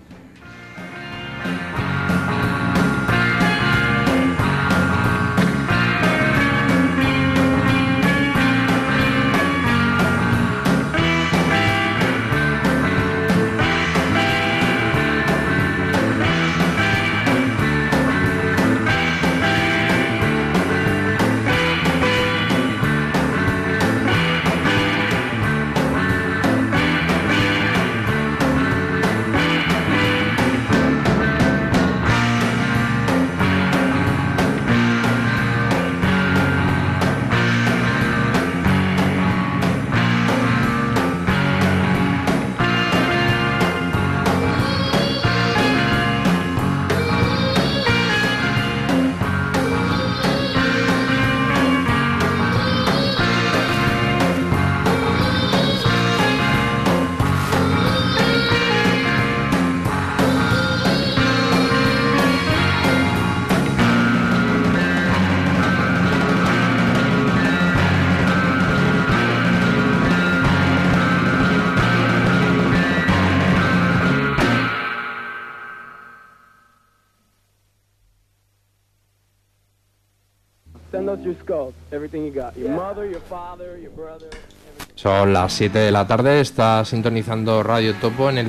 Send us your skulls, everything you got. Your mother, your father, your brother. Son las 7 de la tarde, está sintonizando Radio Topo en el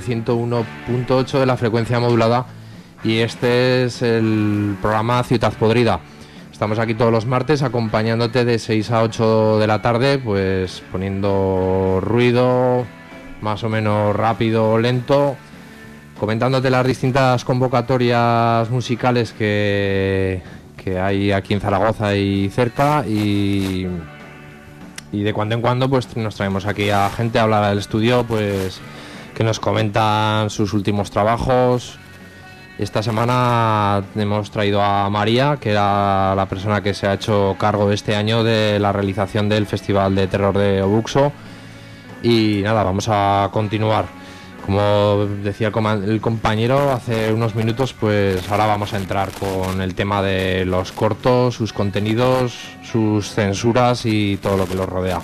101.8 de la frecuencia modulada y este es el programa Ciudad Podrida. Estamos aquí todos los martes acompañándote de 6 a 8 de la tarde, pues poniendo ruido más o menos rápido o lento, comentándote las distintas convocatorias musicales que hay aquí en Zaragoza y cerca y de cuando en cuando pues nos traemos aquí a gente a hablar al estudio, pues que nos comentan sus últimos trabajos. Esta semana hemos traído a María, que era la persona que se ha hecho cargo este año de la realización del Festival de Terror de Obuxo. Y nada, vamos a continuar. Como decía el compañero hace unos minutos, pues ahora vamos a entrar con el tema de los cortos, sus contenidos, sus censuras y todo lo que los rodea.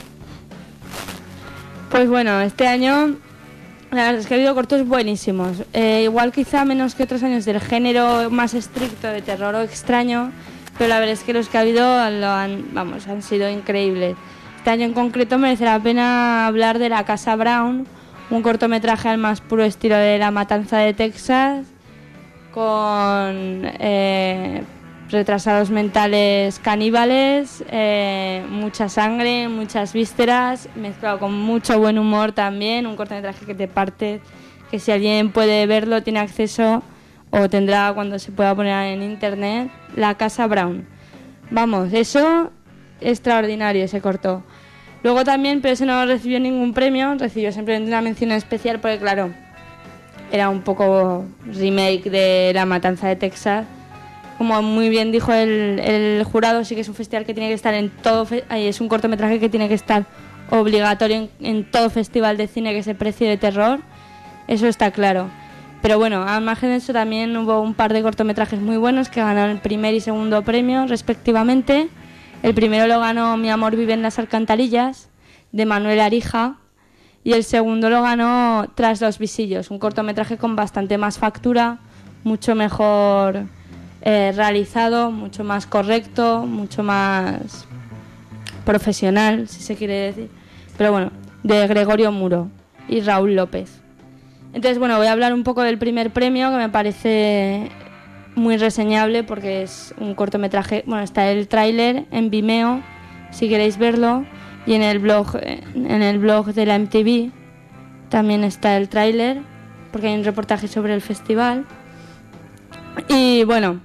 Pues bueno, este año la verdad es que ha habido cortos buenísimos. Igual quizá menos que otros años del género más estricto de terror o extraño, pero la verdad es que los que ha habido han sido increíbles. Este año en concreto merece la pena hablar de La Casa Brown, un cortometraje al más puro estilo de La Matanza de Texas, con retrasados mentales caníbales, mucha sangre, muchas vísceras, mezclado con mucho buen humor también, un cortometraje que te parte, que si alguien puede verlo, tiene acceso o tendrá cuando se pueda poner en internet, La Casa Brown. Vamos, eso extraordinario ese corto. Luego también, pero ese no recibió ningún premio, recibió simplemente una mención especial porque claro, era un poco remake de La Matanza de Texas. Como muy bien dijo el jurado, sí que es un festival que tiene que estar en todo, es un cortometraje que tiene que estar obligatorio en todo festival de cine que se precie de terror, eso está claro. Pero bueno, al margen de eso también hubo un par de cortometrajes muy buenos que ganaron el primer y segundo premio respectivamente. El primero lo ganó Mi amor vive en las alcantarillas, de Manuel Arija, y el segundo lo ganó Tras los visillos, un cortometraje con bastante más factura, mucho mejor realizado, mucho más correcto, mucho más profesional, si se quiere decir. Pero bueno, de Gregorio Muro y Raúl López. Entonces, bueno, voy a hablar un poco del primer premio, que me parece muy reseñable porque es un cortometraje. Bueno, está el tráiler en Vimeo, si queréis verlo, y en el blog de la MTV también está el tráiler, porque hay un reportaje sobre el festival. Y bueno,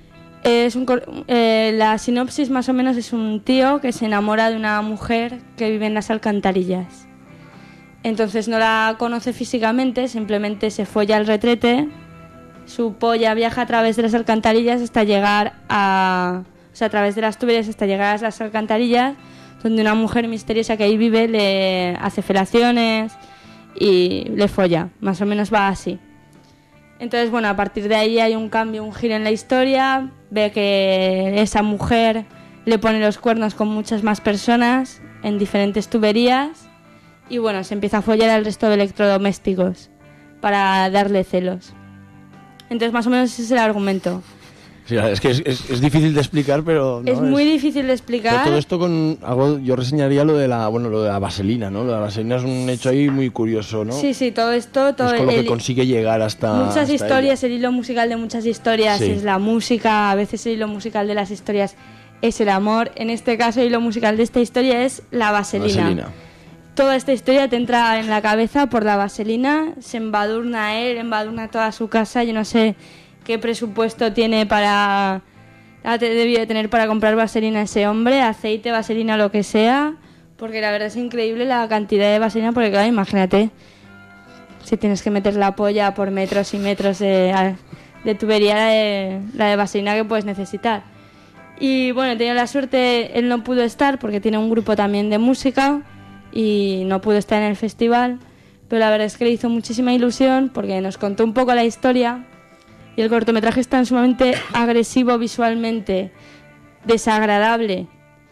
la sinopsis más o menos es un tío que se enamora de una mujer que vive en las alcantarillas. Entonces no la conoce físicamente, simplemente se folla al retrete. Su polla viaja a través de las alcantarillas hasta llegar a través de las tuberías hasta llegar a las alcantarillas, donde una mujer misteriosa que ahí vive le hace felaciones y le folla. Más o menos va así. Entonces, bueno, a partir de ahí hay un cambio, un giro en la historia. Ve que esa mujer le pone los cuernos con muchas más personas en diferentes tuberías. Y bueno, se empieza a follar al resto de electrodomésticos para darle celos. Entonces, más o menos ese es el argumento. Sí, es que es difícil de explicar, pero... ¿no? Es muy difícil de explicar. Todo esto con algo, yo reseñaría lo de la vaselina, ¿no? Lo de la vaselina es un hecho ahí muy curioso, ¿no? Sí, todo esto... Es con lo que consigue llegar hasta... Muchas historias, ella. El hilo musical de muchas historias es la música, a veces el hilo musical de las historias es el amor. En este caso, el hilo musical de esta historia es la vaselina. Toda esta historia te entra en la cabeza por la vaselina, se embadurna a él, embadurna toda su casa. Yo no sé qué presupuesto tiene debió de tener para comprar vaselina ese hombre, aceite, vaselina, lo que sea, porque la verdad es increíble la cantidad de vaselina, porque claro, imagínate, si tienes que meter la polla por metros y metros de tubería, la de vaselina que puedes necesitar. Y bueno, he tenido la suerte, él no pudo estar porque tiene un grupo también de música, y no pudo estar en el festival, pero la verdad es que le hizo muchísima ilusión porque nos contó un poco la historia y el cortometraje es tan sumamente agresivo visualmente, desagradable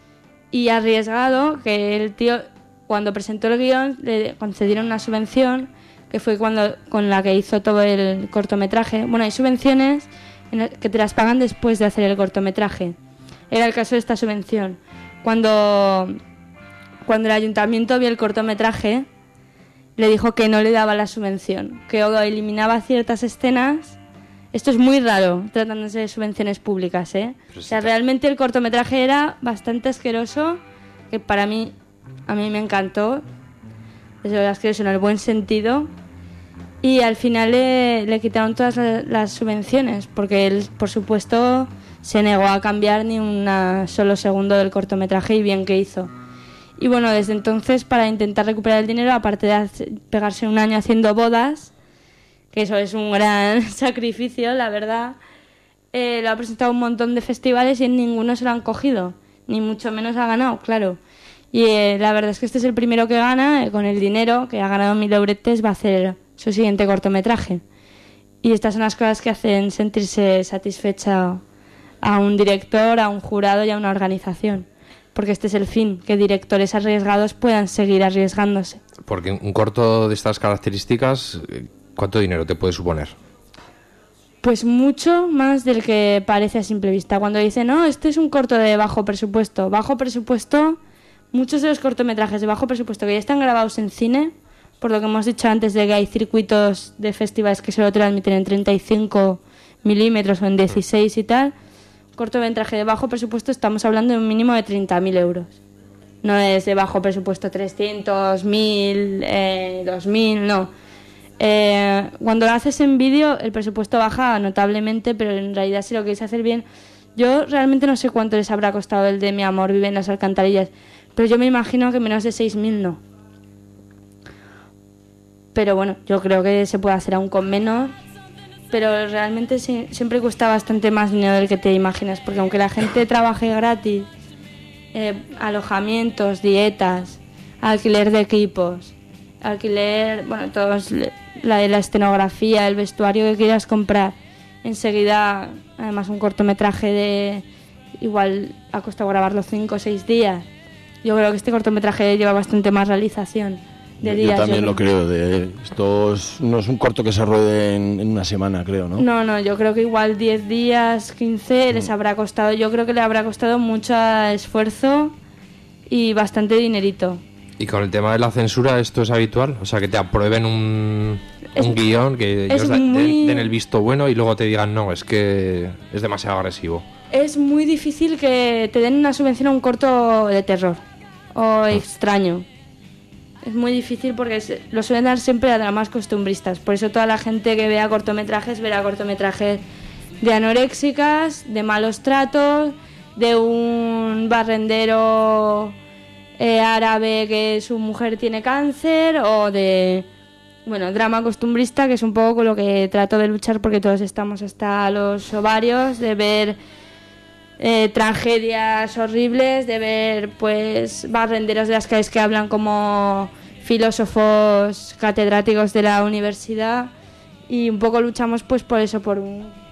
y arriesgado que el tío, cuando presentó el guión, le concedieron una subvención que fue con la que hizo todo el cortometraje. Bueno, hay subvenciones que te las pagan después de hacer el cortometraje. Era el caso de esta subvención. Cuando el ayuntamiento vio el cortometraje, le dijo que no le daba la subvención, que o eliminaba ciertas escenas. Esto es muy raro, tratándose de subvenciones públicas, ¿eh? O sea, realmente el cortometraje era bastante asqueroso, que a mí me encantó. Es asqueroso en el buen sentido. Y al final le quitaron todas las subvenciones, porque él, por supuesto, se negó a cambiar ni un solo segundo del cortometraje, y bien que hizo. Y bueno, desde entonces, para intentar recuperar el dinero, aparte de pegarse un año haciendo bodas, que eso es un gran sacrificio, la verdad, lo ha presentado a un montón de festivales y en ninguno se lo han cogido, ni mucho menos ha ganado, claro. Y la verdad es que este es el primero que gana, con el dinero, que ha ganado 1.000 euretes, va a hacer su siguiente cortometraje. Y estas son las cosas que hacen sentirse satisfecha a un director, a un jurado y a una organización. Porque este es el fin, que directores arriesgados puedan seguir arriesgándose. Porque un corto de estas características, ¿cuánto dinero te puede suponer? Pues mucho más del que parece a simple vista. Cuando dicen, no, este es un corto de bajo presupuesto, muchos de los cortometrajes de bajo presupuesto que ya están grabados en cine, por lo que hemos dicho antes de que hay circuitos de festivales que solo transmiten en 35 milímetros o en 16 y tal, cortometraje de bajo presupuesto estamos hablando de un mínimo de 30.000 euros. No es de bajo presupuesto 300, 1.000, 2.000, no. Cuando lo haces en vídeo el presupuesto baja notablemente, pero en realidad si lo queréis hacer bien... Yo realmente no sé cuánto les habrá costado el de Mi amor vive en las alcantarillas, pero yo me imagino que menos de 6.000 no. Pero bueno, yo creo que se puede hacer aún con menos, pero realmente siempre cuesta bastante más dinero del que te imaginas, porque aunque la gente trabaje gratis, alojamientos, dietas, alquiler de equipos, alquiler, bueno, todos, la escenografía, el vestuario que quieras comprar, enseguida, además un cortometraje de igual ha costado grabarlo 5 o 6 días. Yo creo que este cortometraje lleva bastante más realización de días. Yo también lo creo. Esto no es un corto que se ruede en una semana, creo, ¿no? No, yo creo que igual 10 días, 15 les habrá costado. Yo creo que le habrá costado mucho esfuerzo y bastante dinerito. Y con el tema de la censura, ¿esto es habitual? O sea, que te aprueben un guión, que ellos den el visto bueno y luego te digan, no, es que es demasiado agresivo. Es muy difícil que te den una subvención a un corto de terror o extraño. Es muy difícil porque lo suelen dar siempre a dramas costumbristas. Por eso toda la gente que vea cortometrajes verá cortometrajes de anoréxicas, de malos tratos, de un barrendero árabe que su mujer tiene cáncer, o de, bueno, drama costumbrista, que es un poco con lo que trato de luchar, porque todos estamos hasta los ovarios de ver tragedias horribles, de ver pues barrenderos de las calles que hablan como filósofos catedráticos de la universidad, y un poco luchamos pues por eso, por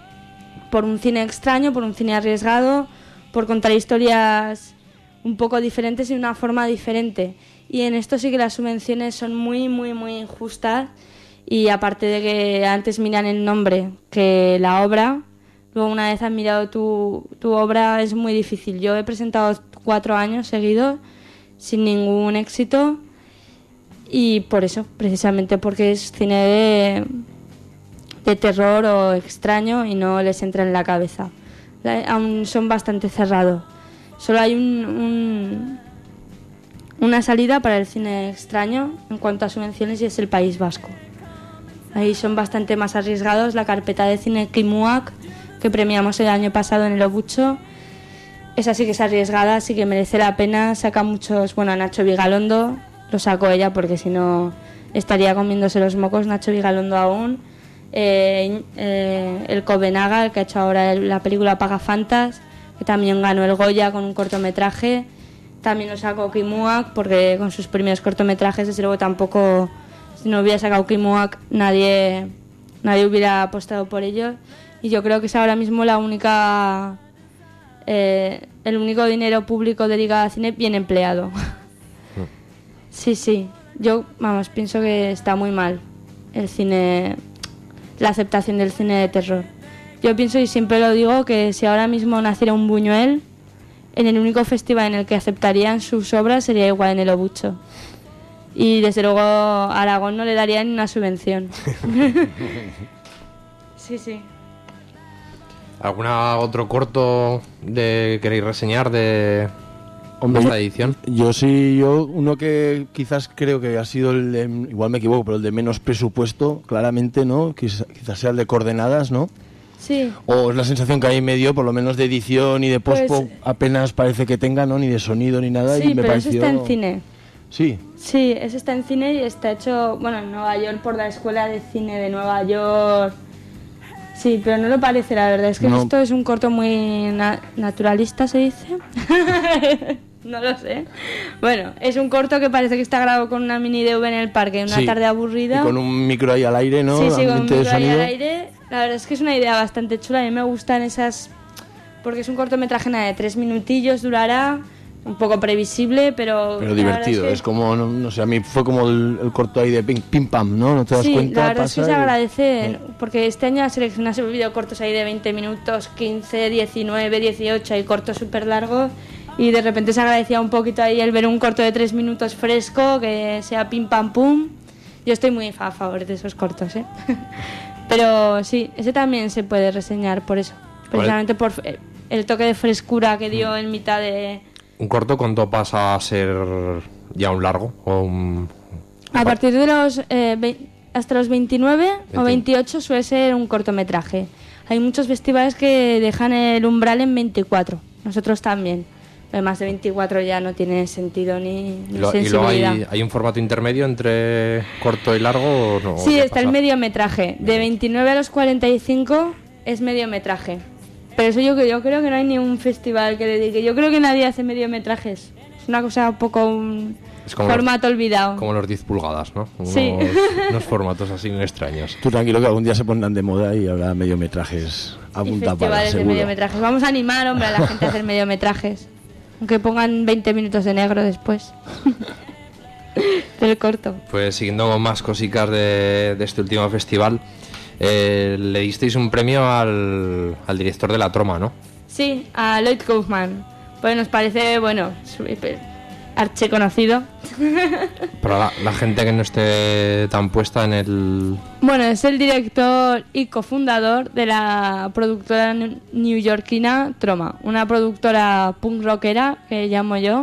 un cine extraño, por un cine arriesgado, por contar historias un poco diferentes y de una forma diferente. Y en esto sí que las subvenciones son muy, muy, muy justas, y aparte de que antes miran el nombre que la obra, luego una vez han mirado tu obra es muy difícil. Yo he presentado 4 años seguidos sin ningún éxito, y por eso, precisamente porque es cine de terror o extraño y no les entra en la cabeza. Aún son bastante cerrados. Solo hay una salida para el cine extraño en cuanto a subvenciones, y es el País Vasco. Ahí son bastante más arriesgados. La carpeta de cine Kimuak, que premiamos el año pasado en el Obucho, esa sí que es arriesgada, sí que merece la pena. Saca muchos, bueno, a Nacho Vigalondo lo sacó ella, porque si no estaría comiéndose los mocos Nacho Vigalondo aún. El Covenaga, el que ha hecho ahora la película Pagafantas, que también ganó el Goya con un cortometraje, también lo sacó Kimuak, porque con sus primeros cortometrajes, desde luego, tampoco, si no hubiera sacado Kimuak, nadie hubiera apostado por ellos. Y yo creo que es ahora mismo la única, el único dinero público dedicado al cine bien empleado. Sí, yo, pienso que está muy mal el cine, la aceptación del cine de terror. Yo pienso, y siempre lo digo, que si ahora mismo naciera un Buñuel, en el único festival en el que aceptarían sus obras sería igual en el Obucho. Y desde luego a Aragón no le daría ni una subvención. Sí. ¿Algún otro corto queréis reseñar de esta edición? Yo uno que quizás creo que ha sido el de, igual me equivoco, pero el de menos presupuesto, claramente, ¿no? Quizás sea el de Coordenadas, ¿no? Sí. O es la sensación que ahí medio, por lo menos de edición y de pospo, pues, apenas parece que tenga, ¿no? Ni de sonido ni nada. Sí, y me pero pareció... eso está en cine. Sí. Sí, eso está en cine y está hecho, en Nueva York por la Escuela de Cine de Nueva York. Sí, pero no lo parece, la verdad. Es que esto es un corto muy naturalista, ¿se dice? No lo sé. Bueno, es un corto que parece que está grabado con una mini DV en el parque, en una tarde aburrida. Y con un micro ahí al aire, ¿no? Sí, con un micro ahí al aire. La verdad es que es una idea bastante chula. A mí me gustan esas... Porque es un cortometraje de 3 minutillos, durará... Un poco previsible, pero divertido. Es como, no sé, a mí fue como el corto ahí de pim pam, ¿no? ¿No te das cuenta? Sí, la verdad es que se agradece, porque este año ha seleccionado videocortos ahí de 20 minutos, 15, 19, 18, hay cortos súper largos, y de repente se agradecía un poquito ahí el ver un corto de 3 minutos fresco, que sea pim pam pum. Yo estoy muy a favor de esos cortos, Pero sí, ese también se puede reseñar por eso, precisamente el toque de frescura que dio en mitad de... ¿Un corto cuánto pasa a ser ya un largo? A partir de los... hasta los 29 o 28 suele ser un cortometraje. Hay muchos festivales que dejan el umbral en 24. Nosotros también. Además de 24 ya no tiene sentido ni sensibilidad. ¿Y luego hay un formato intermedio entre corto y largo o no? Sí, está el mediometraje. De 29 a los 45 es mediometraje. Pero eso yo creo que no hay ni un festival que dedique. Yo creo que nadie hace mediometrajes. Es una cosa un poco es como formato olvidado. Como los 10 pulgadas, ¿no? Sí. Unos formatos así extraños. Tú tranquilo que algún día se pondrán de moda y habrá mediometrajes a Y punta pala, festivales de seguro. mediometrajes. Vamos a animar, hombre, a la gente a hacer mediometrajes. Aunque pongan 20 minutos de negro después. Del corto. Pues siguiendo con más cositas de este último festival, le disteis un premio al director de La Troma, ¿no? Sí, a Lloyd Kaufman. Pues nos parece, bueno, archiconocido. Para la gente que no esté tan puesta en el... Bueno, es el director y cofundador de la productora neoyorquina Troma, una productora punk rockera que llamo yo,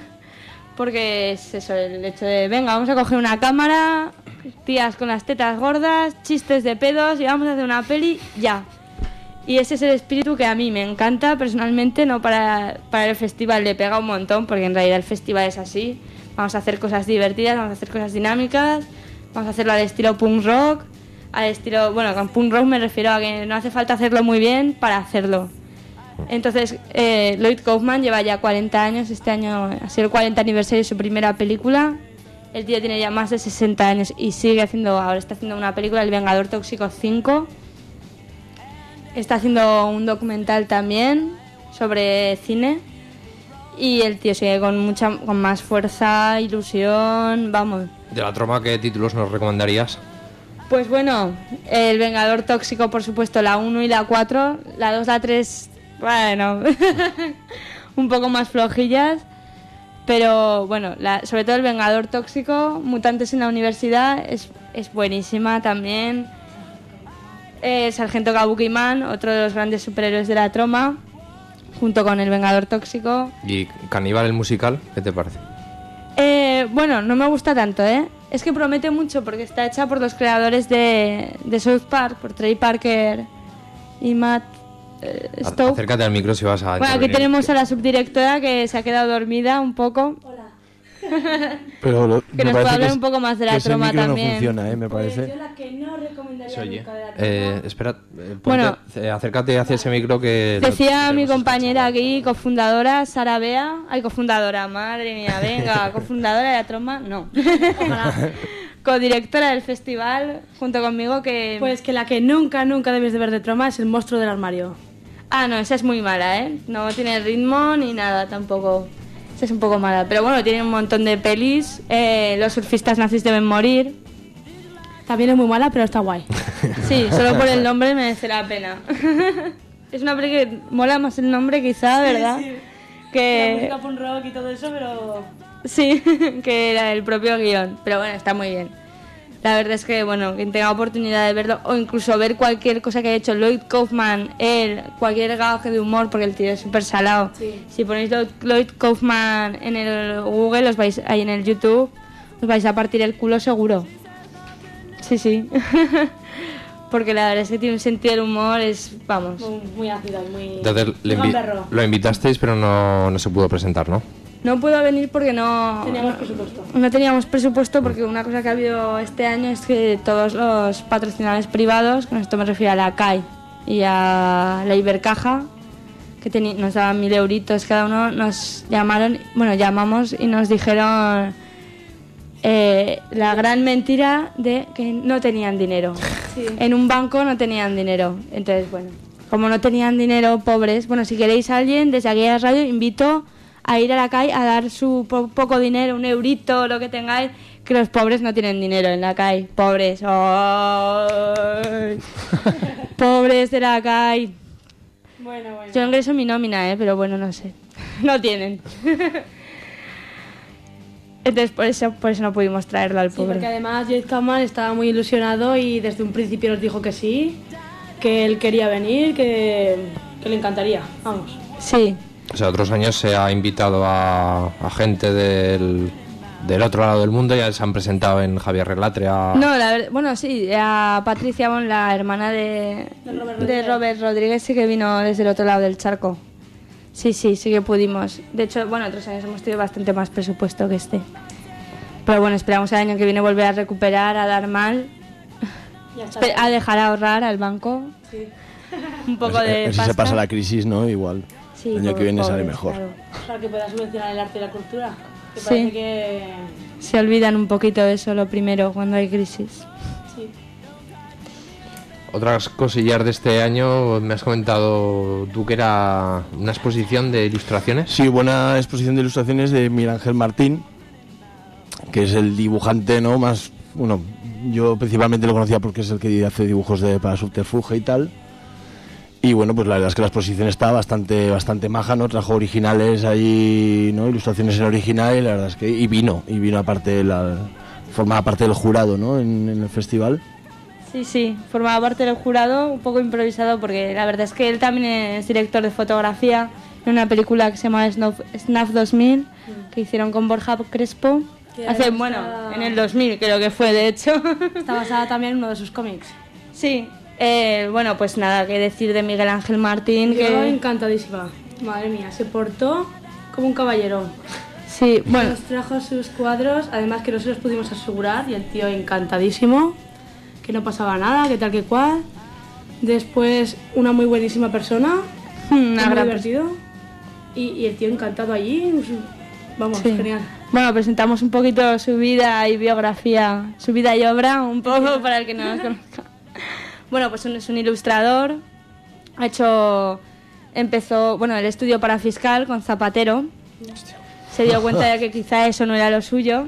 porque es eso, el hecho de, venga, vamos a coger una cámara, tías con las tetas gordas, chistes de pedos y vamos a hacer una peli ya. Y ese es el espíritu que a mí me encanta personalmente, no para el festival le pega un montón, porque en realidad el festival es así. Vamos a hacer cosas divertidas, vamos a hacer cosas dinámicas, vamos a hacerlo al estilo punk rock, al estilo... Bueno, con punk rock me refiero a que no hace falta hacerlo muy bien para hacerlo. Entonces, Lloyd Kaufman lleva ya 40 años, este año ha sido el 40 aniversario de su primera película. El tío tiene ya más de 60 años y sigue haciendo, ahora está haciendo una película, El Vengador Tóxico 5. Está haciendo un documental también sobre cine y el tío sigue con más fuerza, ilusión, vamos. De La Troma, ¿qué títulos nos recomendarías? Pues bueno, El Vengador Tóxico, por supuesto, la 1 y la 4, la 2, la 3, bueno, un poco más flojillas, pero bueno, sobre todo El Vengador Tóxico, Mutantes en la Universidad, es buenísima también. Sargento Kabuki Man, otro de los grandes superhéroes de La Troma, junto con El Vengador Tóxico. ¿Y Caníbal el musical? ¿Qué te parece? Bueno, no me gusta tanto, ¿eh? Es que promete mucho porque está hecha por los creadores de South Park, por Trey Parker y Matt Stone. Acércate al micro si vas a... Bueno, aquí tenemos a la subdirectora que se ha quedado dormida un poco. Pero que nos puede hablar un poco más de La Troma ese micro también. no funciona, me parece. Yo la que no recomendaría Se oye. nunca de La Troma. Espera, Bueno, acércate hacia ese micro que... decía mi compañera aquí, cofundadora, Sara Bea. Ay, cofundadora, madre mía, venga, cofundadora de La Troma, no. Codirectora del festival, junto conmigo, que... Pues que la que nunca debes de ver de Troma es El Monstruo del Armario. Ah, no, esa es muy mala, ¿eh? No tiene ritmo ni nada tampoco. Esa es un poco mala. Pero bueno, tiene un montón de pelis. Los surfistas nazis deben morir. También es muy mala, pero está guay. Sí, solo por el nombre merece la pena. Es una peli que mola más el nombre quizá, ¿verdad? Sí. Que... La música punk rock y todo eso, pero... Sí, que era el propio guión. Pero bueno, está muy bien. La verdad es que, bueno, quien tenga oportunidad de verlo, o incluso ver cualquier cosa que haya hecho Lloyd Kaufman, cualquier gaje de humor, porque el tío es súper salado. Sí. Si ponéis Lloyd Kaufman en el Google, ahí en el YouTube, os vais a partir el culo seguro. Sí, sí. Porque la verdad es que tiene un sentido del humor, vamos. Muy ácido, muy... Entonces lo invitasteis, pero no se pudo presentar, ¿no? No puedo venir porque no teníamos presupuesto, porque una cosa que ha habido este año es que todos los patrocinadores privados, con esto me refiero a la CAI y a la Ibercaja, que nos daban 1.000 euritos cada uno, nos llamamos y nos dijeron la gran mentira de que no tenían dinero. Sí. En un banco no tenían dinero. Entonces, bueno, como no tenían dinero, pobres, bueno, si queréis a alguien, desde aquí a la radio invito a ir a la CAI a dar su poco dinero, 1 eurito, lo que tengáis, que los pobres no tienen dinero en la CAI. Pobres. ¡Ay! Pobres de la CAI. Bueno. Yo ingreso mi nómina, pero bueno, no sé. No tienen. Entonces por eso no pudimos traerlo al Sí, pobre. porque además Lloyd Kaufman estaba muy ilusionado y desde un principio nos dijo que sí, que él quería venir, que que le encantaría, vamos. Sí. O sea, otros años se ha invitado a gente del otro lado del mundo, ya se han presentado en Javier Relatre. No, bueno, sí, a Patricia Bon, la hermana de Robert Rodríguez, sí que vino desde el otro lado del charco. Sí que pudimos. De hecho, bueno, otros años hemos tenido bastante más presupuesto que este. Pero bueno, esperamos el año que viene volver a recuperar, a dar mal, a dejar ahorrar al banco. Sí. Un poco de si pasta. se pasa la crisis, ¿no? Igual. Sí, el año que viene sale pobres, mejor. claro. Para que pueda subvencionar el arte y la cultura. Que Sí. parece que... Se olvidan un poquito de eso lo primero cuando hay crisis. Sí. Otras cosillas de este año, me has comentado tú que era una exposición de ilustraciones. Sí, buena exposición de ilustraciones de Miguel Ángel Martín, que es el dibujante, ¿no? Más, bueno, yo principalmente lo conocía porque es el que hace dibujos para Subterfuge y tal. Y bueno, pues la verdad es que la exposición está bastante maja, ¿no? Trajo originales ahí, ¿no? Ilustraciones en original y la verdad es que... Y vino aparte, formaba parte del jurado, ¿no? En el festival. Sí, formaba parte del jurado, un poco improvisado porque la verdad es que él también es director de fotografía en una película que se llama Snuff 2000, que hicieron con Borja Crespo. En el 2000 creo que fue, de hecho. Está basada también en uno de sus cómics. Sí. Bueno, pues nada, que decir de Miguel Ángel Martín. Yo encantadísima. Madre mía, se portó como un caballero. Sí, bueno. Nos trajo sus cuadros, además que no se los pudimos asegurar, y el tío encantadísimo, que no pasaba nada, que tal que cual. Después, una muy buenísima persona, muy divertido. Y el tío encantado allí, vamos, sí. Genial. Bueno, presentamos un poquito su vida y biografía, su vida y obra, un poco para el que no nos conozca. Bueno, pues es un ilustrador, empezó, el estudio para fiscal con Zapatero. Hostia. Se dio cuenta de que quizá eso no era lo suyo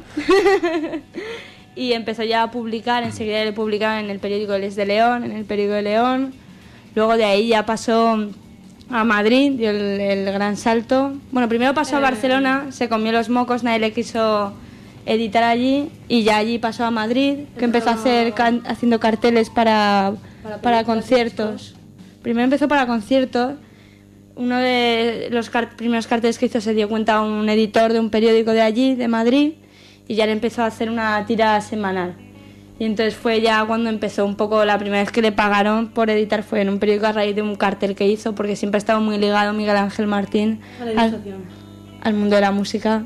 y empezó ya a publicar, enseguida le publicaban en el periódico El Es de León, en el periódico de León. Luego de ahí ya pasó a Madrid, dio el gran salto. Bueno, primero pasó a Barcelona, se comió los mocos, nadie le quiso editar allí y ya allí pasó a Madrid, que empezó a hacer haciendo carteles para conciertos. Primero empezó para conciertos. Uno de los primeros carteles que hizo se dio cuenta un editor de un periódico de allí, de Madrid, y ya le empezó a hacer una tira semanal. Y entonces fue ya cuando empezó un poco, la primera vez que le pagaron por editar fue en un periódico a raíz de un cartel que hizo, porque siempre ha estado muy ligado Miguel Ángel Martín al mundo de la música.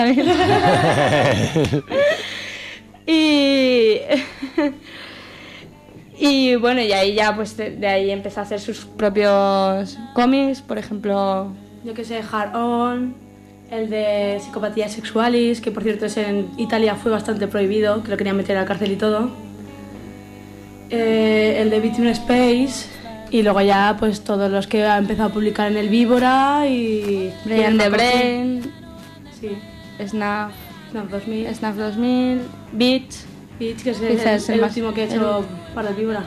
Y bueno, y ahí ya pues de ahí empezó a hacer sus propios cómics, por ejemplo, yo que sé, Hard On, el de Psicopatía Sexualis, que por cierto en Italia fue bastante prohibido, que lo querían meter a la cárcel y todo. El de Between Space, y luego ya pues todos los que ha empezado a publicar en el Víbora y Brian de Brain, sí. Snuff 2000, Beach, que es el último que he hecho para el Víbora.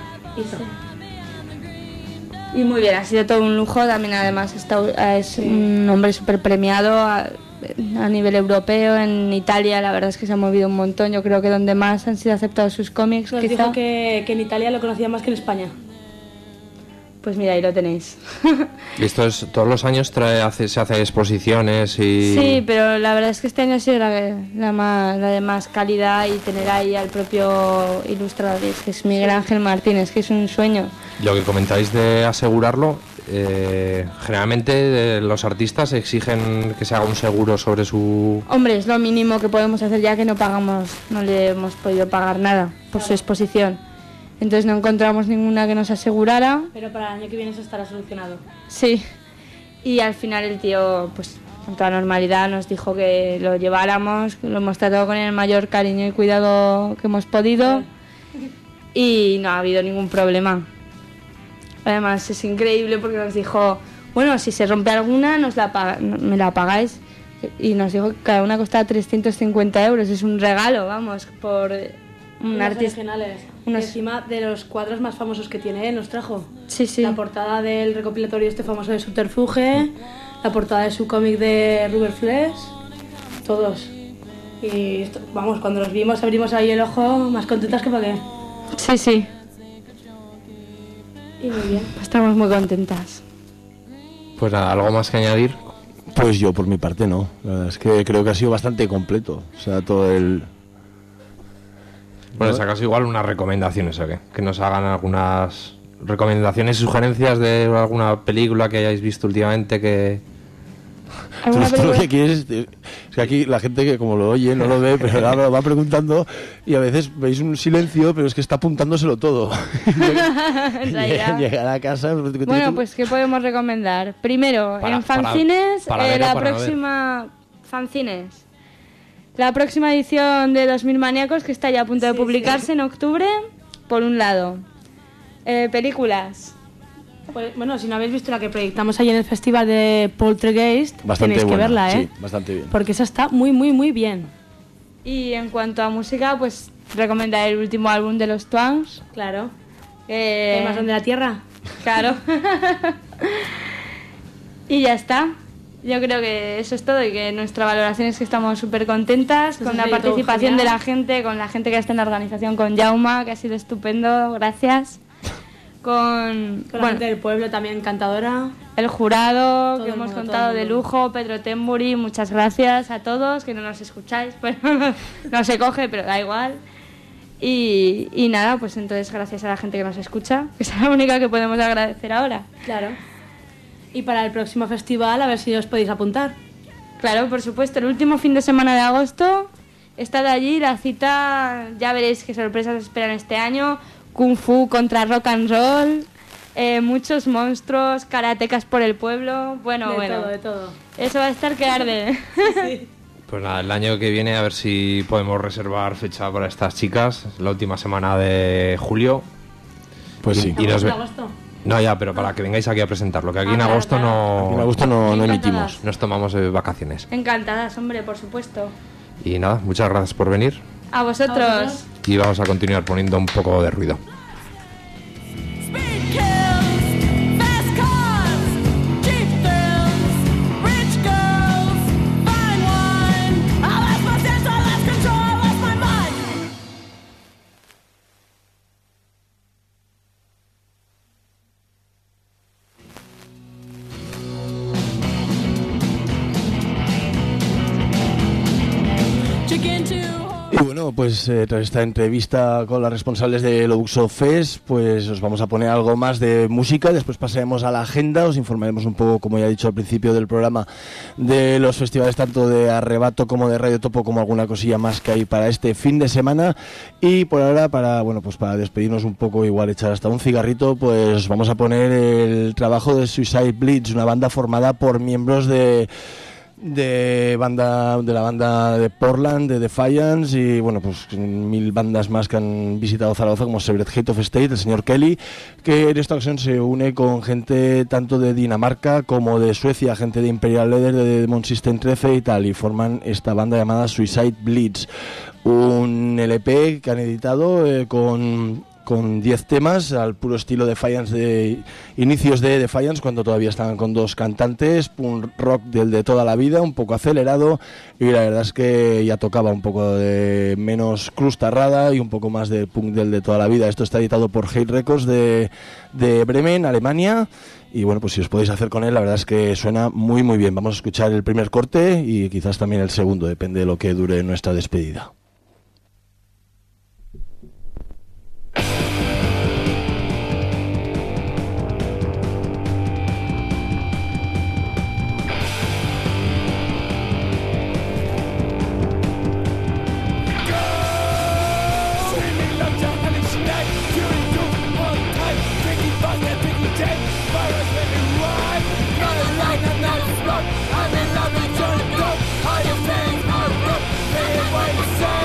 Y muy bien, ha sido todo un lujo. También además es un hombre súper premiado a nivel europeo. En Italia la verdad es que se ha movido un montón. Yo creo que donde más han sido aceptados sus cómics. Nos dijo que en Italia lo conocía más que en España. Pues mira, ahí lo tenéis. Y esto es, todos los años se hace exposiciones y... Sí, pero la verdad es que este año ha sido la de más calidad, y tener ahí al propio ilustrador, que es Miguel Ángel Martínez, que es un sueño. Lo que comentáis de asegurarlo, generalmente los artistas exigen que se haga un seguro sobre su... Hombre, es lo mínimo que podemos hacer, ya que no le hemos podido pagar nada por su exposición. Entonces no encontramos ninguna que nos asegurara. Pero para el año que viene eso estará solucionado. Sí. Y al final el tío, pues con toda normalidad, nos dijo que lo lleváramos, que lo hemos tratado con el mayor cariño y cuidado que hemos podido. Y no ha habido ningún problema. Además es increíble porque nos dijo, bueno, si se rompe alguna me la pagáis. Y nos dijo que cada una costaba 350 euros. Es un regalo, vamos, por un artista. Encima de los cuadros más famosos que tiene, nos trajo. Sí. La portada del recopilatorio famoso de Subterfuge, la portada de su cómic de Rubber Flesh, todos. Y vamos, cuando los vimos abrimos ahí el ojo, más contentas que para qué. Sí. Y muy bien. Estamos muy contentas. Pues nada, ¿algo más que añadir? Pues yo por mi parte no, la verdad es que creo que ha sido bastante completo, o sea, todo el... Bueno, sacas igual unas recomendaciones, ¿o qué? Que nos hagan algunas recomendaciones y sugerencias de alguna película que hayáis visto últimamente que... Tú lo que quieres es que aquí la gente que como lo oye no lo ve, pero ahora va preguntando y a veces veis un silencio, pero es que está apuntándoselo todo. Llegar a casa... Bueno, pues ¿qué podemos recomendar? Primero, en fanzines, la próxima... Fanzines. La próxima edición de 2000 Maníacos, que está ya a punto de publicarse en octubre, por un lado. Películas. Pues, bueno, si no habéis visto la que proyectamos ahí en el festival de Poltergeist, bastante tenéis que buena, verla, sí, bastante bien. Porque esa está muy, muy, muy bien. Y en cuanto a música, pues recomendar el último álbum de los Twangs. Claro. ¿Más de la Tierra? Claro. Y ya está. Yo creo que eso es todo y que nuestra valoración es que estamos súper contentas con la participación de la gente, con la gente que está en la organización, con Jauma, que ha sido estupendo, gracias. Con la gente del pueblo también encantadora. El jurado, todo que hemos contado de lujo, Pedro Temburi, muchas gracias a todos, que no nos escucháis, pues no se coge, pero da igual. Y nada, pues entonces gracias a la gente que nos escucha, que es la única que podemos agradecer ahora. Claro. Y para el próximo festival, a ver si os podéis apuntar. Claro, por supuesto, el último fin de semana de agosto, estad allí, la cita, ya veréis qué sorpresas esperan este año. Kung Fu contra rock and roll, muchos monstruos, karatecas por el pueblo, de todo. Eso va a estar que arde. Sí. Pues nada, el año que viene a ver si podemos reservar fecha para estas chicas, la última semana de julio. Pues sí. Y ¿Agosto? No, ya, pero para que vengáis aquí a presentarlo, que aquí en agosto no... Aquí en agosto no emitimos. Nos tomamos vacaciones. Encantadas, hombre, por supuesto. Y nada, muchas gracias por venir. A vosotros. Y vamos a continuar poniendo un poco de ruido. Pues tras esta entrevista con las responsables de Lobuxo Fest, pues os vamos a poner algo más de música, después pasaremos a la agenda, os informaremos un poco, como ya he dicho al principio del programa, de los festivales tanto de Arrebato como de Radio Topo, como alguna cosilla más que hay para este fin de semana. Y por ahora, para despedirnos un poco, igual echar hasta un cigarrito, pues vamos a poner el trabajo de Suicide Bleeds, una banda formada por miembros de la banda de Portland, de Defiance, y bueno, pues 1000 bandas más que han visitado Zaragoza, como Severed Hate of State, el señor Kelly, que en esta ocasión se une con gente tanto de Dinamarca como de Suecia, gente de Imperial Leather, de Demon System 13 y tal, y forman esta banda llamada Suicide Bleeds, un LP que han editado con 10 temas al puro estilo Defiance, de inicios de Defiance, cuando todavía estaban con 2 cantantes, un rock del de toda la vida, un poco acelerado, y la verdad es que ya tocaba un poco de menos crustarrada y un poco más de punk del de toda la vida. Esto está editado por Hate Records de Bremen, Alemania, y bueno, pues si os podéis hacer con él, la verdad es que suena muy muy bien. Vamos a escuchar el primer corte y quizás también el segundo, depende de lo que dure nuestra despedida. I'm in love with your dope. All your things are broke. Pay it what you say.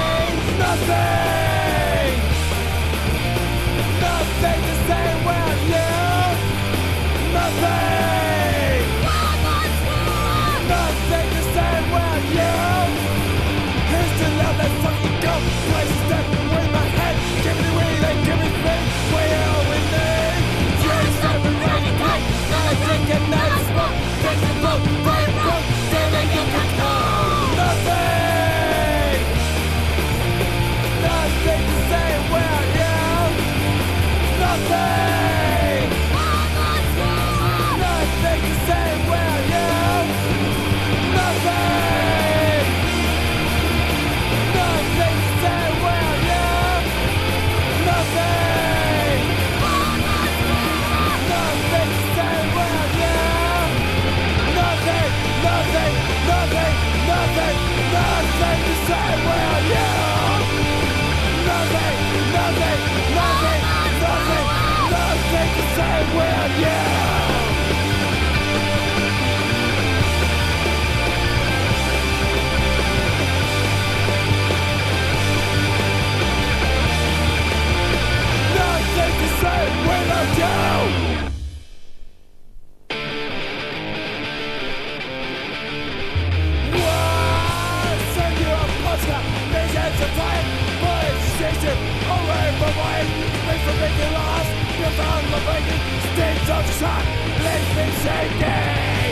on the breaking stage of shock leaves me shaking.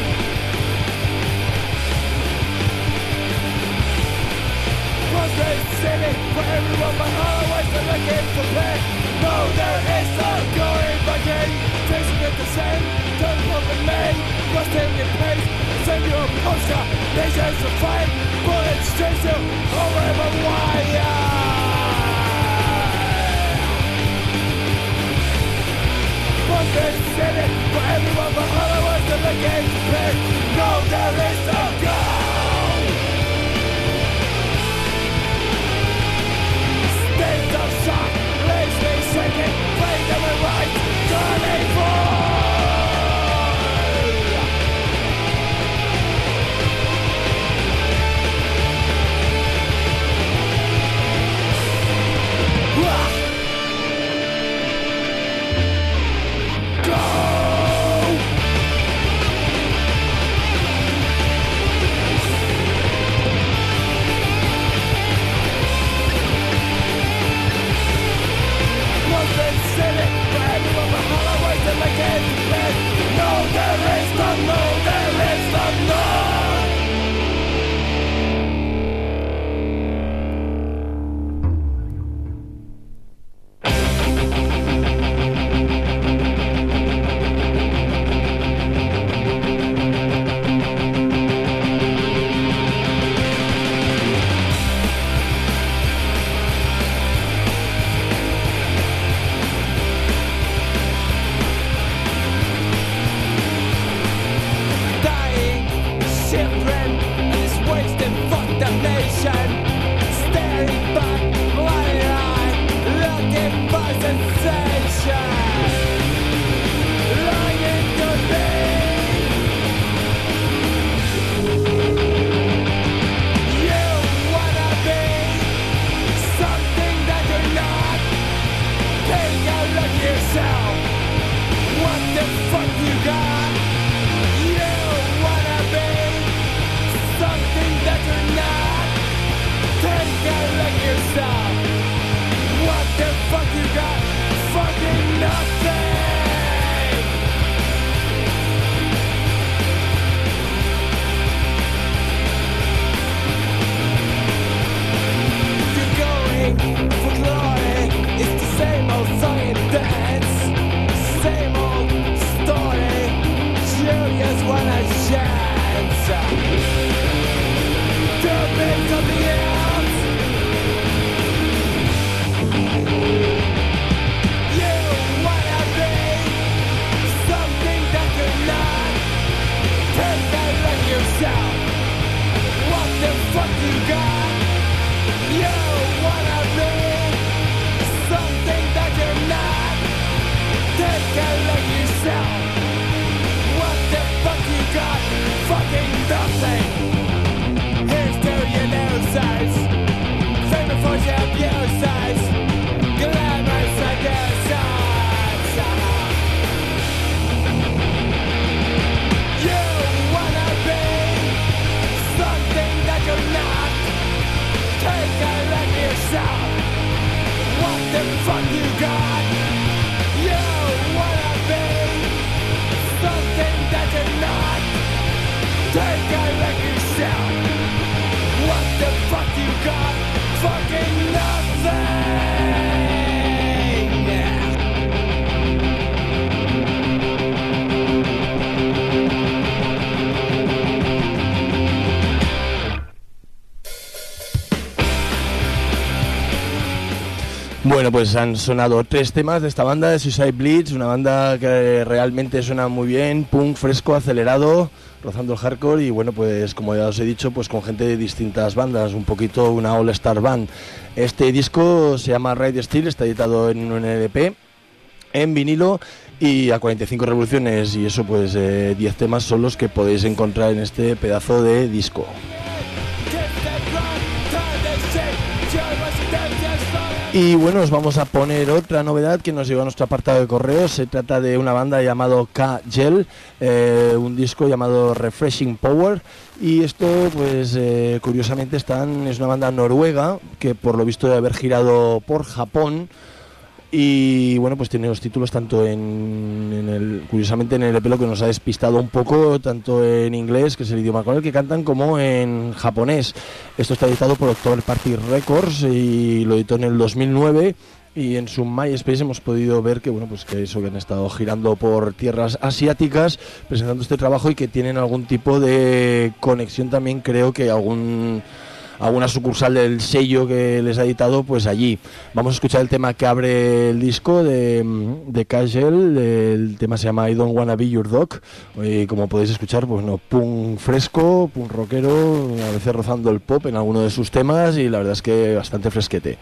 Frustrated city for everyone, but always they're looking for pain. No, there is no going back in. Facing it the same, don't look at me. Lost in your place, send you a postcard. Nations of fight, bullets chase you over the wire. Frustrated city for everyone, but always they're looking for pain. No, there is no goal. State of shock leaves me shaking. Freedom and right, turning full. No, there is no, no, there is no, no. Bueno, pues han sonado 3 temas de esta banda, de Suicide Bleeds, una banda que realmente suena muy bien, punk fresco, acelerado, rozando el hardcore y bueno, pues como ya os he dicho, pues con gente de distintas bandas, un poquito una all-star band. Este disco se llama Ride Steel, está editado en un LP, en vinilo y a 45 revoluciones y eso pues 10 temas son los que podéis encontrar en este pedazo de disco. Y bueno, os vamos a poner otra novedad que nos llegó a nuestro apartado de correos. Se trata de una banda llamado K-Gel, un disco llamado Refreshing Power. Y esto, pues curiosamente es una banda noruega que por lo visto de haber girado por Japón, Y bueno, pues tiene los títulos tanto curiosamente en el EP, lo que nos ha despistado un poco, tanto en inglés, que es el idioma con el que cantan, como en japonés. Esto está editado por October Party Records y lo editó en el 2009. Y en su MySpace hemos podido ver que, bueno, pues que eso, que han estado girando por tierras asiáticas presentando este trabajo y que tienen algún tipo de conexión también, creo que alguna sucursal del sello que les ha editado, pues allí. Vamos a escuchar el tema que abre el disco de Casual. El tema se llama I Don't Wanna Be Your Dog. Y como podéis escuchar, pues no, punk fresco, punk rockero, a veces rozando el pop en alguno de sus temas, y la verdad es que bastante fresquete.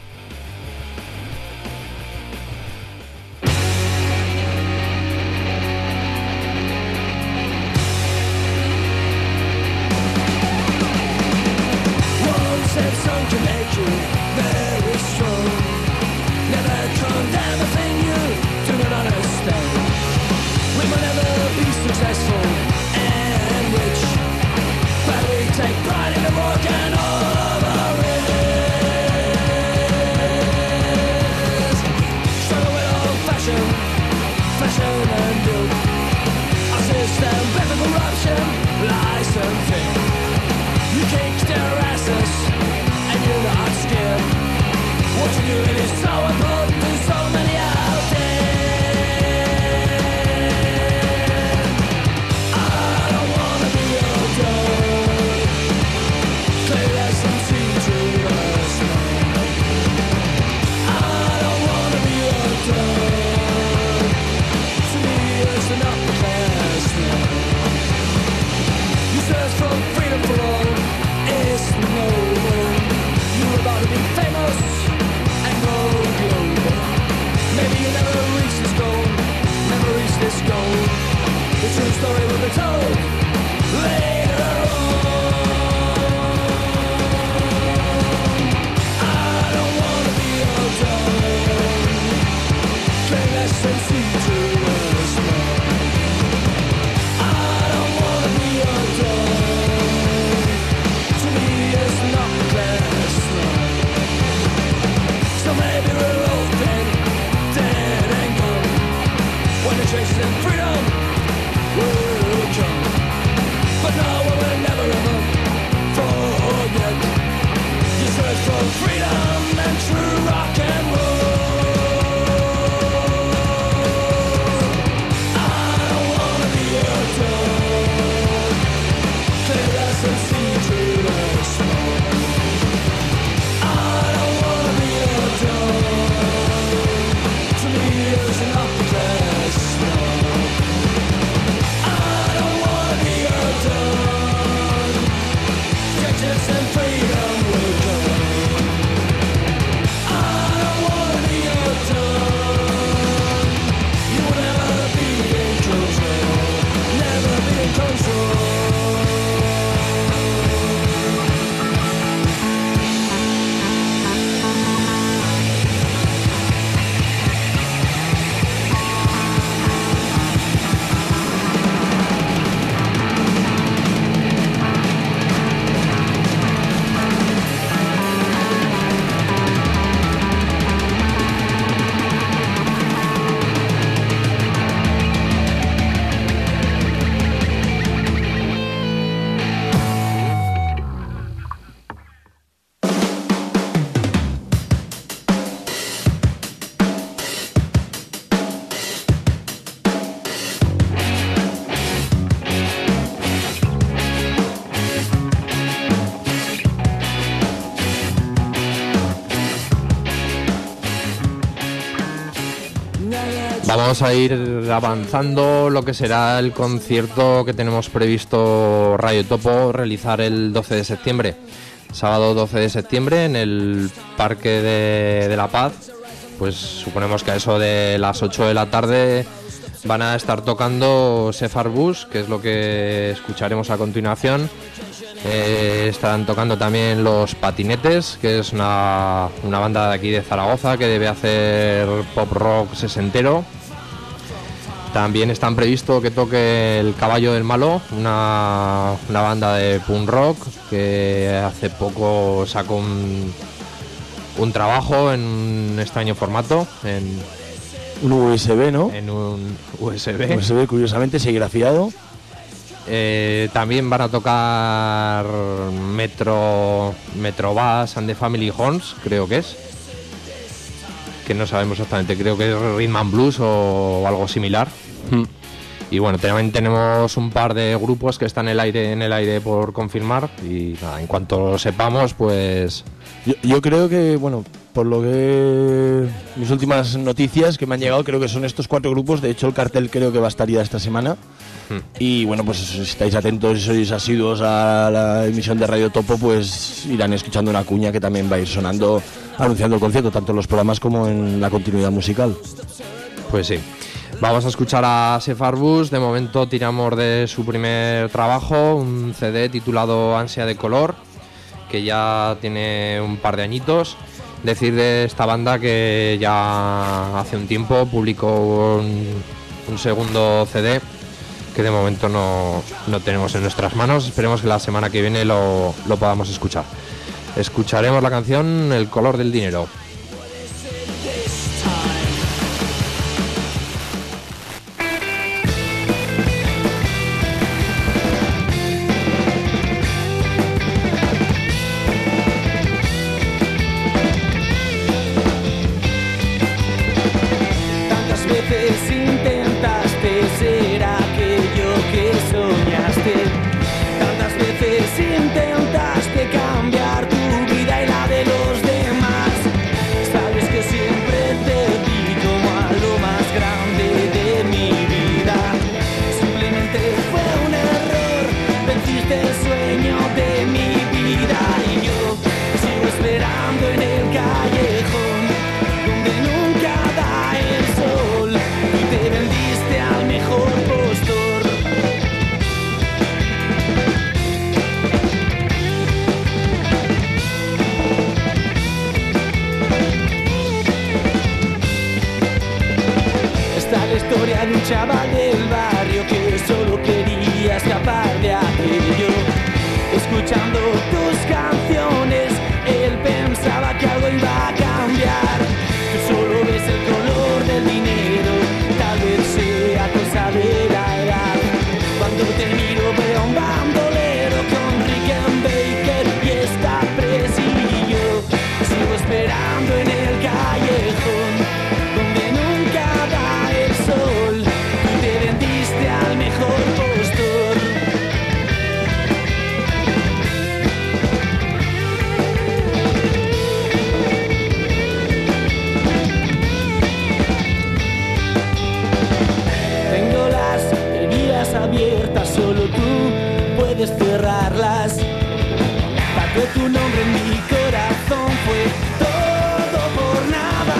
Vamos a ir avanzando lo que será el concierto que tenemos previsto Radio Topo realizar el 12 de septiembre. Sábado 12 de septiembre en el Parque de La Paz. Pues suponemos que a eso de las 8 de la tarde van a estar tocando Sefar Bus, que es lo que escucharemos a continuación. Estarán tocando también Los Patinetes, que es una banda de aquí de Zaragoza que debe hacer pop rock sesentero. También están previsto que toque El Caballo del Malo, una banda de punk rock que hace poco sacó un trabajo en un extraño formato, en Un USB, ¿no? en un USB. USB, curiosamente, serigrafiado. También van a tocar Metrobus and the Family Homes, creo que es. Que no sabemos exactamente, creo que es Rhythm and Blues o algo similar. Y bueno, también tenemos un par de grupos que están en el aire por confirmar. Y nada, en cuanto lo sepamos, pues... Yo creo que, bueno, por lo que mis últimas noticias que me han llegado, creo que son estos 4 grupos. De hecho, el cartel creo que va a estar ya esta semana. Y bueno, pues si estáis atentos y sois asiduos a la emisión de Radio Topo, pues irán escuchando una cuña que también va a ir sonando, anunciando el concierto, tanto en los programas como en la continuidad musical. Pues sí. Vamos a escuchar a Sefarbus. De momento tiramos de su primer trabajo, un CD titulado Ansia de Color, que ya tiene un par de añitos. Decir de esta banda que ya hace un tiempo publicó un segundo CD que de momento no tenemos en nuestras manos. Esperemos que la semana que viene lo podamos escuchar. Escucharemos la canción El color del dinero. Tantas veces intentaste ser aquello que soñaste. Tantas veces intentaste cambiar tu vida y la de los demás. Sabes que siempre te vi como a lo más grande de mi vida. Simplemente fue un error, venciste el sueño de mi vida. Y yo sigo esperando en el callejón donde nunca da el sol. Y te vendiste al mejor postor. Está la historia de un chaval del barrio que solo quería escapar de aquello. Escuchando tus canciones, él pensaba que algo iba a cambiar. Tú solo ves el color del dinero, tal vez sea cosa de la edad. Cuando te miro veo un bandolero con Rickenbacker y está preso. Y yo sigo esperando en el callejón donde nunca da el sol. Tú te vendiste al mejor postor. Tengo las heridas abiertas, solo tú puedes cerrarlas. Tatué tu nombre en mi corazón, fue todo por nada.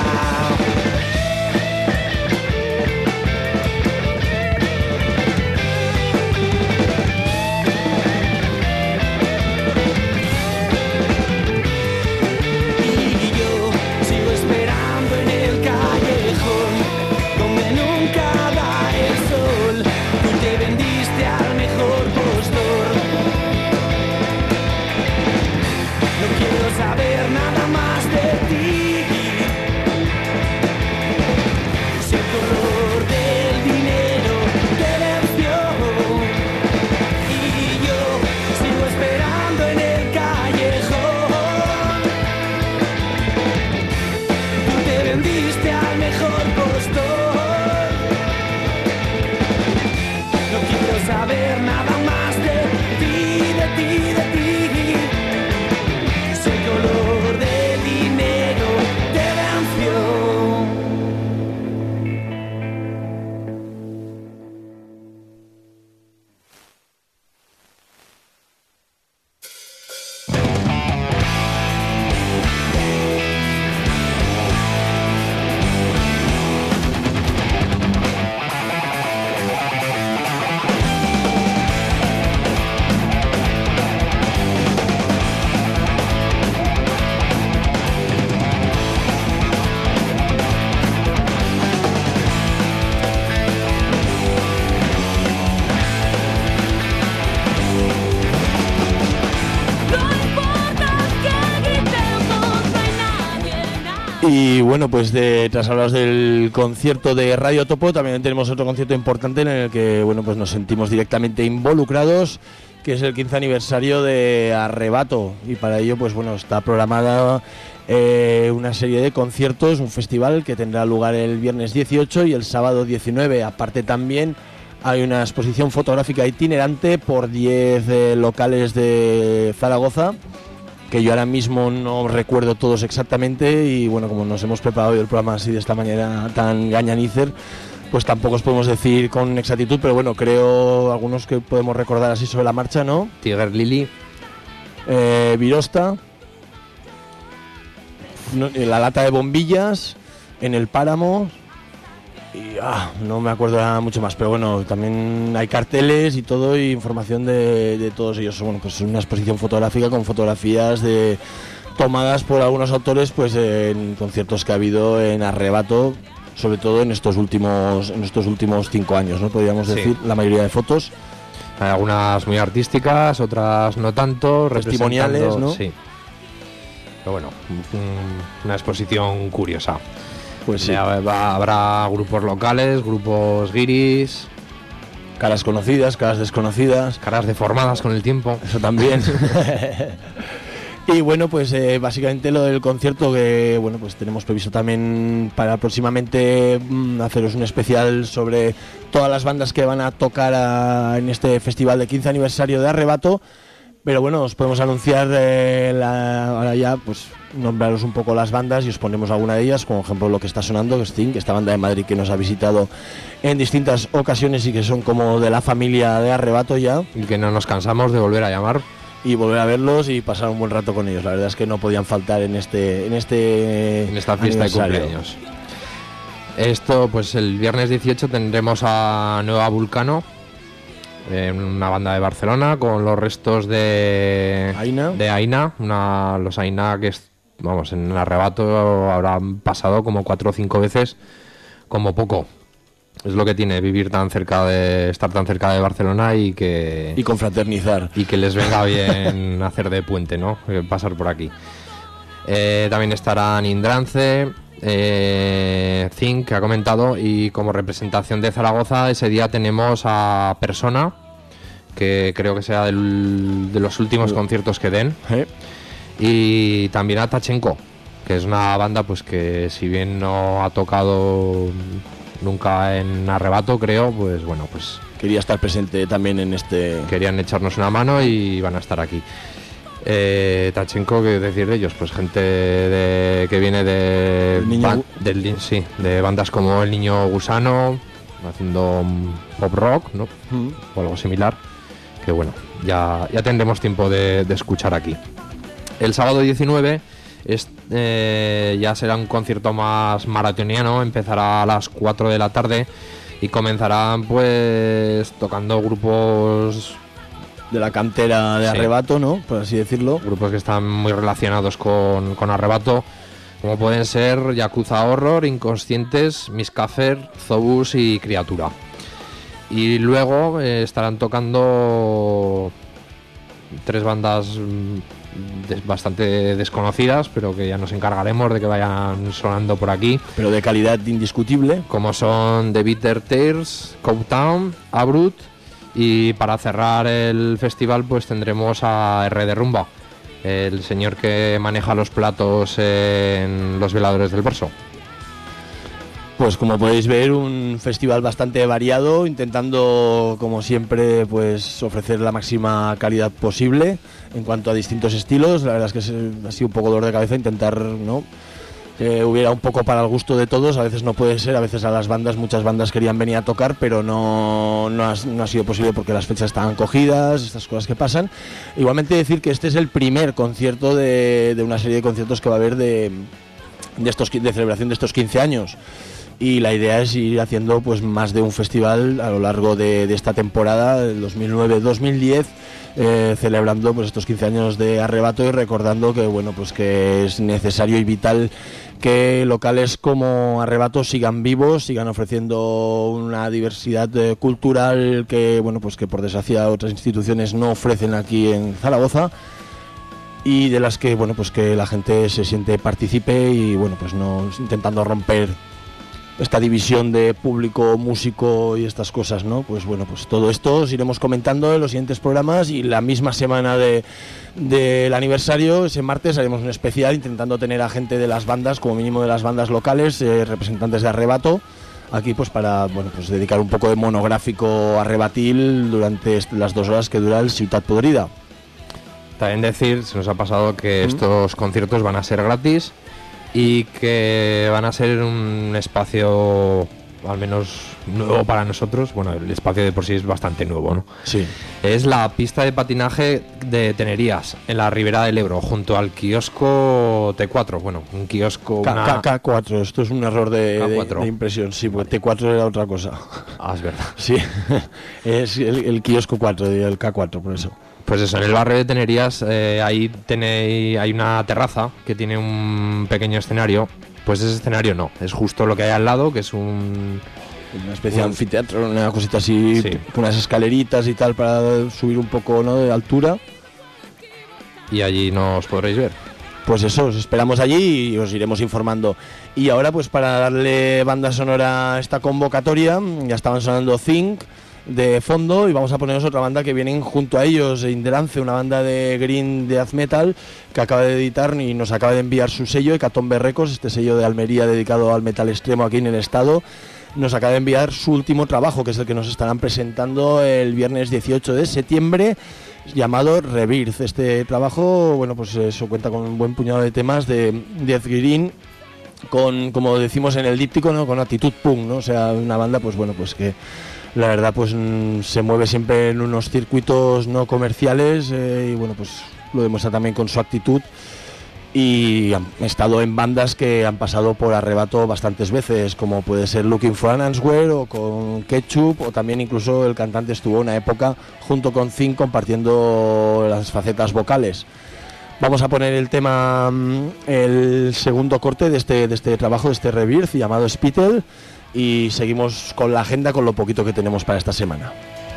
Y yo sigo esperando en el callejón donde nunca da el sol. Tú te vendiste al mejor postor. No quiero Y bueno, pues tras hablar del concierto de Radio Topo, también tenemos otro concierto importante en el que bueno, pues nos sentimos directamente involucrados, que es el 15 aniversario de Arrebato, y para ello pues bueno, está programada una serie de conciertos, un festival que tendrá lugar el viernes 18 y el sábado 19. Aparte también hay una exposición fotográfica itinerante por 10 locales de Zaragoza, que yo ahora mismo no recuerdo todos exactamente, y bueno, como nos hemos preparado el programa así de esta manera tan gañanícer, pues tampoco os podemos decir con exactitud, pero bueno, creo algunos que podemos recordar así sobre la marcha, ¿no? Tiger Lily, Virosta, La Lata de Bombillas, En el Páramo, y no me acuerdo nada mucho más, pero bueno, también hay carteles y todo, y información de todos ellos. Bueno, pues es una exposición fotográfica con fotografías tomadas por algunos autores pues en conciertos que ha habido en Arrebato, sobre todo en estos últimos 5 años, ¿no? Podríamos decir, la mayoría de fotos. Hay algunas muy artísticas, otras no tanto, testimoniales, ¿no? Sí. Pero bueno, una exposición curiosa. Pues sí. Habrá grupos locales, grupos guiris, caras conocidas, caras desconocidas, caras deformadas con el tiempo. Eso también. Y bueno, pues básicamente lo del concierto, que bueno, pues tenemos previsto también para próximamente haceros un especial sobre todas las bandas que van a tocar en este festival de 15 aniversario de Arrebato. Pero bueno, os podemos anunciar ahora ya, pues nombraros un poco las bandas y os ponemos alguna de ellas, como ejemplo lo que está sonando, que es Sting, esta banda de Madrid que nos ha visitado en distintas ocasiones y que son como de la familia de Arrebato ya. Y que no nos cansamos de volver a llamar. Y volver a verlos y pasar un buen rato con ellos. La verdad es que no podían faltar en esta fiesta de cumpleaños. Esto, pues el viernes 18 tendremos a Nueva Vulcano, una banda de Barcelona, con los restos de Aina. Los Aina que vamos, en el Arrebato habrán pasado como 4 o 5 veces como poco. Es lo que tiene estar tan cerca de Barcelona y confraternizar. Y que les venga bien hacer de puente, ¿no? Pasar por aquí. También estarán Indrance, Zinc, que ha comentado, y como representación de Zaragoza ese día tenemos a Persona, que creo que será de los últimos conciertos que den, y también a Tachenko, que es una banda pues que si bien no ha tocado nunca en Arrebato, creo, pues bueno, pues quería estar presente también en querían echarnos una mano y van a estar aquí. Tachenko, ¿qué decir de ellos? Pues gente que viene de bandas como El Niño Gusano, haciendo pop rock, ¿no? O algo similar, que bueno, ya tendremos tiempo de escuchar aquí. El sábado 19 ya será un concierto más maratoniano, empezará a las 4 de la tarde y comenzarán pues tocando grupos de la cantera de Arrebato, ¿no? Por así decirlo. Grupos que están muy relacionados con Arrebato, como pueden ser Yakuza Horror, Inconscientes, Miscafer, Zobus y Criatura. Y luego estarán tocando 3 bandas bastante desconocidas, pero que ya nos encargaremos de que vayan sonando por aquí. Pero de calidad indiscutible. Como son The Bitter Tears, Cowtown, Abrut, y para cerrar el festival pues tendremos a R de Rumba, el señor que maneja los platos en Los Veladores del Verso. Pues como podéis ver, un festival bastante variado, intentando como siempre pues ofrecer la máxima calidad posible en cuanto a distintos estilos. La verdad es que ha sido un poco dolor de cabeza intentar, ¿no?, que hubiera un poco para el gusto de todos. A veces no puede ser, a veces a muchas bandas querían venir a tocar, pero no ha sido posible porque las fechas estaban cogidas, estas cosas que pasan. Igualmente decir que este es el primer concierto de una serie de conciertos que va a haber de celebración de estos 15 años. Y la idea es ir haciendo pues más de un festival a lo largo de esta temporada, del 2009-2010, celebrando pues estos 15 años de Arrebato y recordando que bueno, pues que es necesario y vital que locales como Arrebato sigan vivos, sigan ofreciendo una diversidad cultural que bueno, pues que por desgracia otras instituciones no ofrecen aquí en Zaragoza. y de las que, bueno, pues que la gente se siente partícipe y, bueno, pues no intentando romper esta división de público, músico y estas cosas, ¿no? Pues bueno, pues todo esto os iremos comentando en los siguientes programas, y la misma semana del aniversario, ese martes, haremos un especial intentando tener a gente de las bandas, como mínimo de las bandas locales, representantes de Arrebato, aquí pues para, bueno, pues dedicar un poco de monográfico arrebatil durante las 2 horas que dura el Ciutat Podrida. También decir, se nos ha pasado que estos conciertos van a ser gratis y que van a ser un espacio al menos nuevo para nosotros. Bueno, el espacio de por sí es bastante nuevo, ¿no? Sí. Es la pista de patinaje de Tenerías, en la Ribera del Ebro, junto al kiosco T4. Bueno, un kiosco... K4, esto es un error de impresión, sí, porque T4 era otra cosa. Ah, es verdad. Sí, es el kiosco 4 y el K4, por eso. Pues eso, en el barrio de Tenerías hay una terraza que tiene un pequeño escenario. Pues ese escenario no, es justo lo que hay al lado, que es una especie de anfiteatro, una cosita así, sí, con unas escaleritas y tal para subir un poco, ¿no?, de altura. Y allí nos podréis ver. Pues eso, os esperamos allí y os iremos informando. Y ahora, pues para darle banda sonora a esta convocatoria, ya estaban sonando Think de fondo, y vamos a poneros otra banda que vienen junto a ellos, Indelance, una banda de green death metal que acaba de editar y nos acaba de enviar su sello, Hecatombe Records, este sello de Almería dedicado al metal extremo aquí en el estado. Nos acaba de enviar su último trabajo, que es el que nos estarán presentando el viernes 18 de septiembre, llamado Rebirth. Este trabajo, bueno, pues eso cuenta con un buen puñado de temas de death green, con, como decimos en el díptico, ¿no?, con actitud punk, ¿no? O sea, una banda, pues bueno, pues que la verdad pues se mueve siempre en unos circuitos no comerciales, y bueno, pues lo demuestra también con su actitud, y han estado en bandas que han pasado por Arrebato bastantes veces, como puede ser Looking for an Answer o con Ketchup, o también incluso el cantante estuvo una época junto con Think compartiendo las facetas vocales. Vamos a poner el tema, el segundo corte de este trabajo, de este Rebirth, llamado Spittle, y seguimos con la agenda, con lo poquito que tenemos para esta semana.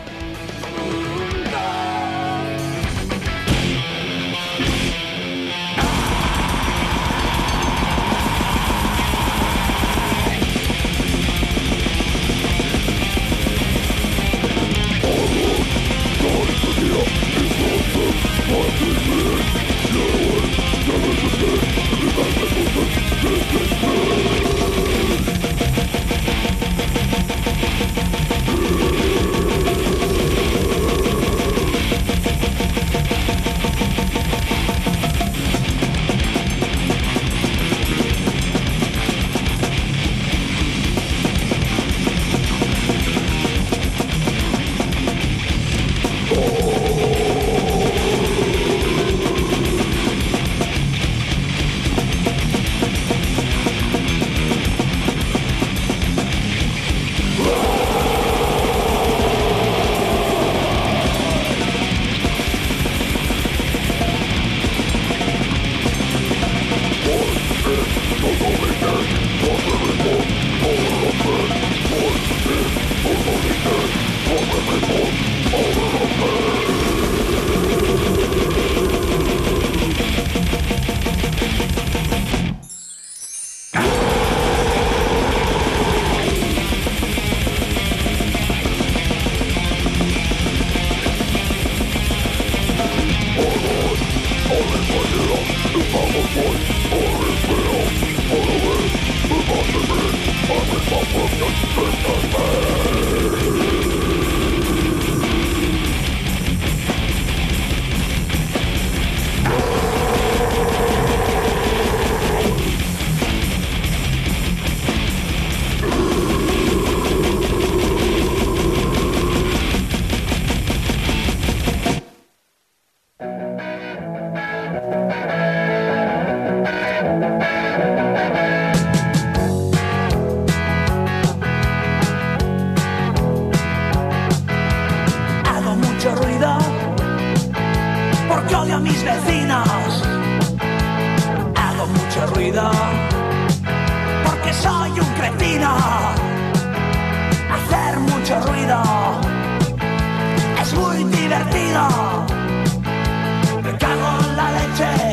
porque soy un cretino. Hacer mucho ruido es muy divertido. Me cago en la leche.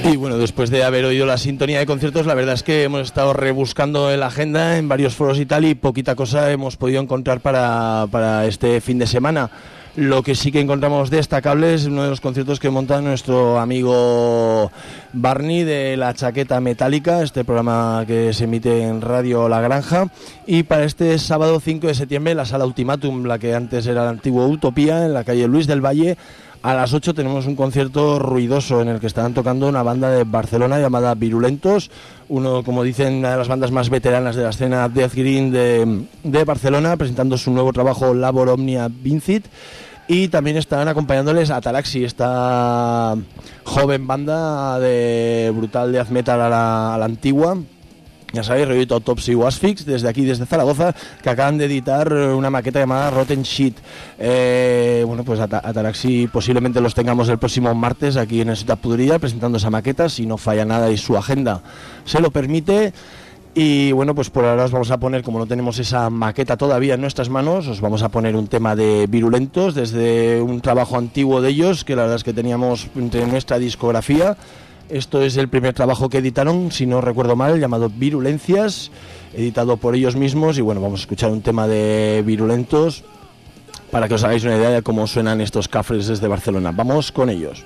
Y bueno, después de haber oído la sintonía de conciertos, la verdad es que hemos estado rebuscando en la agenda en varios foros y tal, y poquita cosa hemos podido encontrar para este fin de semana. Lo que sí que encontramos destacable es uno de los conciertos que monta nuestro amigo Barney de La Chaqueta Metálica, este programa que se emite en Radio La Granja, y para este sábado 5 de septiembre la Sala Ultimátum, la que antes era la antigua Utopía, en la calle Luis del Valle. A las 8 tenemos un concierto ruidoso en el que estarán tocando una banda de Barcelona llamada Virulentos, uno, como dicen, una de las bandas más veteranas de la escena Death Green de Barcelona, presentando su nuevo trabajo Labor Omnia Vincit, y también estarán acompañándoles a Taraxi, esta joven banda de brutal death metal a la antigua. Ya sabéis, Rollito Autopsy o Asfix, desde aquí, desde Zaragoza, que acaban de editar una maqueta llamada Rotten Shit. Bueno, pues a Taraxi posiblemente los tengamos el próximo martes aquí en el Ciutat Podrida presentando esa maqueta, si no falla nada y su agenda se lo permite. Y bueno, pues por ahora os vamos a poner, como no tenemos esa maqueta todavía en nuestras manos, os vamos a poner un tema de Virulentos, desde un trabajo antiguo de ellos, que la verdad es que teníamos entre nuestra discografía. Esto es el primer trabajo que editaron, si no recuerdo mal, llamado Virulencias, editado por ellos mismos. Y bueno, vamos a escuchar un tema de Virulentos para que os hagáis una idea de cómo suenan estos cafres desde Barcelona. Vamos con ellos.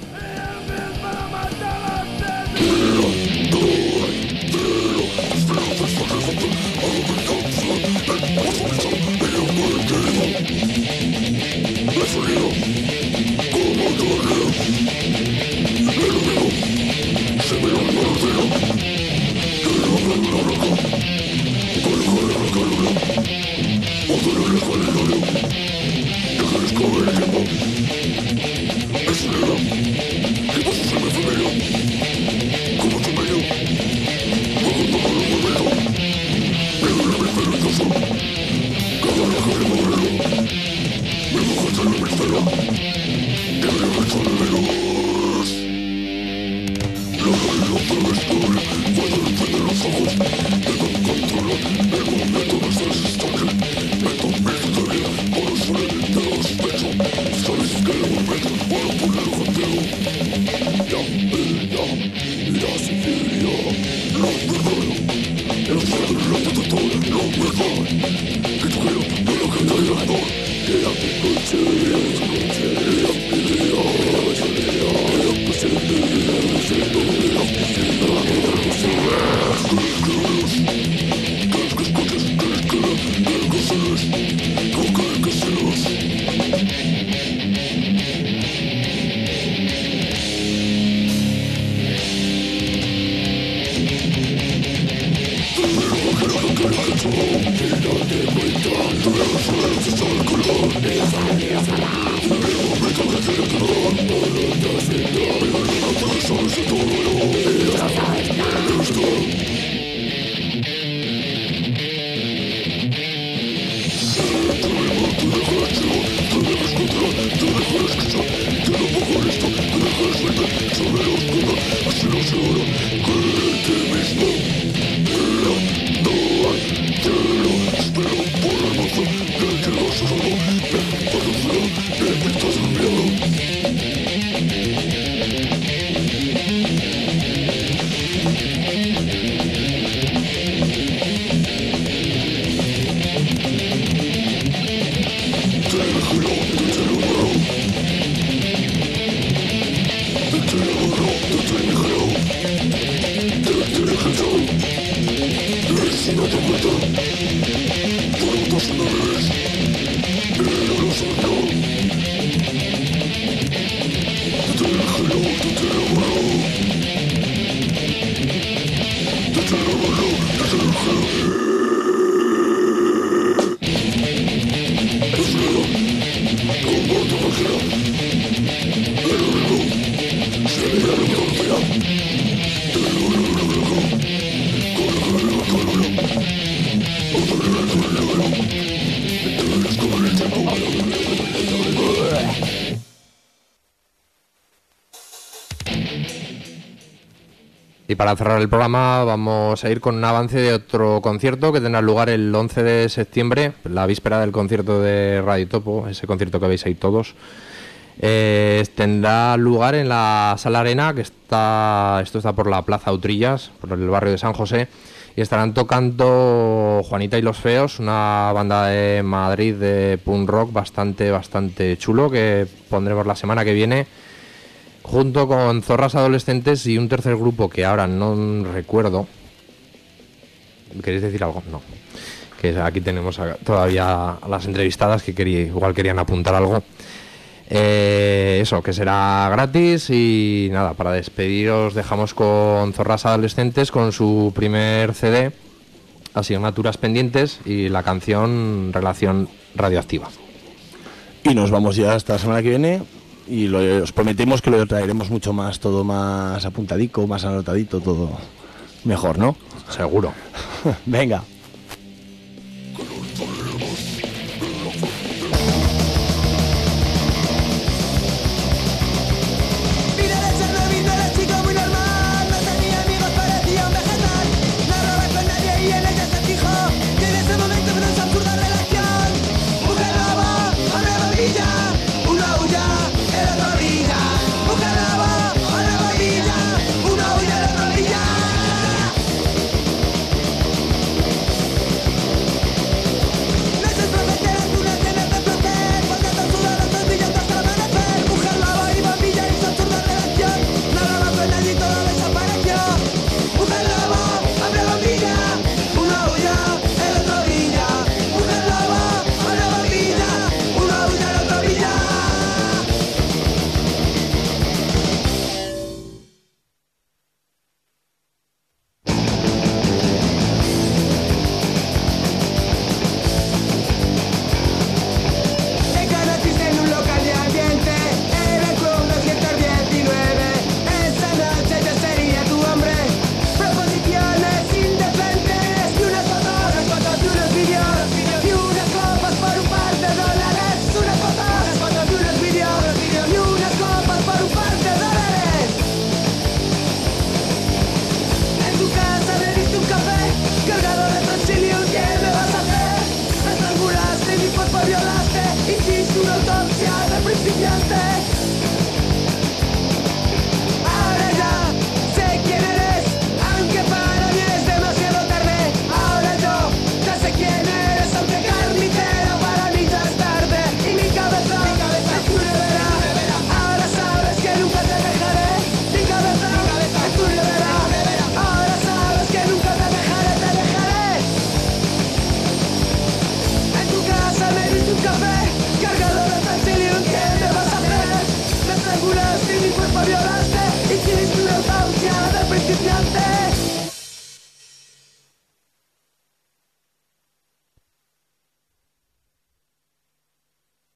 Y para cerrar el programa vamos a ir con un avance de otro concierto que tendrá lugar el 11 de septiembre, la víspera del concierto de Radio Topo, ese concierto que veis ahí todos. Tendrá lugar en la Sala Arena, esto está por la Plaza Utrillas, por el barrio de San José, y estarán tocando Juanita y los Feos, una banda de Madrid de punk rock bastante chulo, que pondremos la semana que viene, junto con Zorras Adolescentes y un tercer grupo que ahora no recuerdo. ¿Queréis decir algo? No. Que aquí tenemos todavía a las entrevistadas que igual querían apuntar algo. Eso, que será gratis. Y nada, para despediros dejamos con Zorras Adolescentes con su primer CD, Asignaturas Pendientes, y la canción Relación Radioactiva. Y nos vamos ya hasta la semana que viene. Y os prometemos que lo traeremos mucho más, todo más apuntadico, más anotadito, todo mejor, ¿no? Seguro. Venga. Violaste, hiciste un auto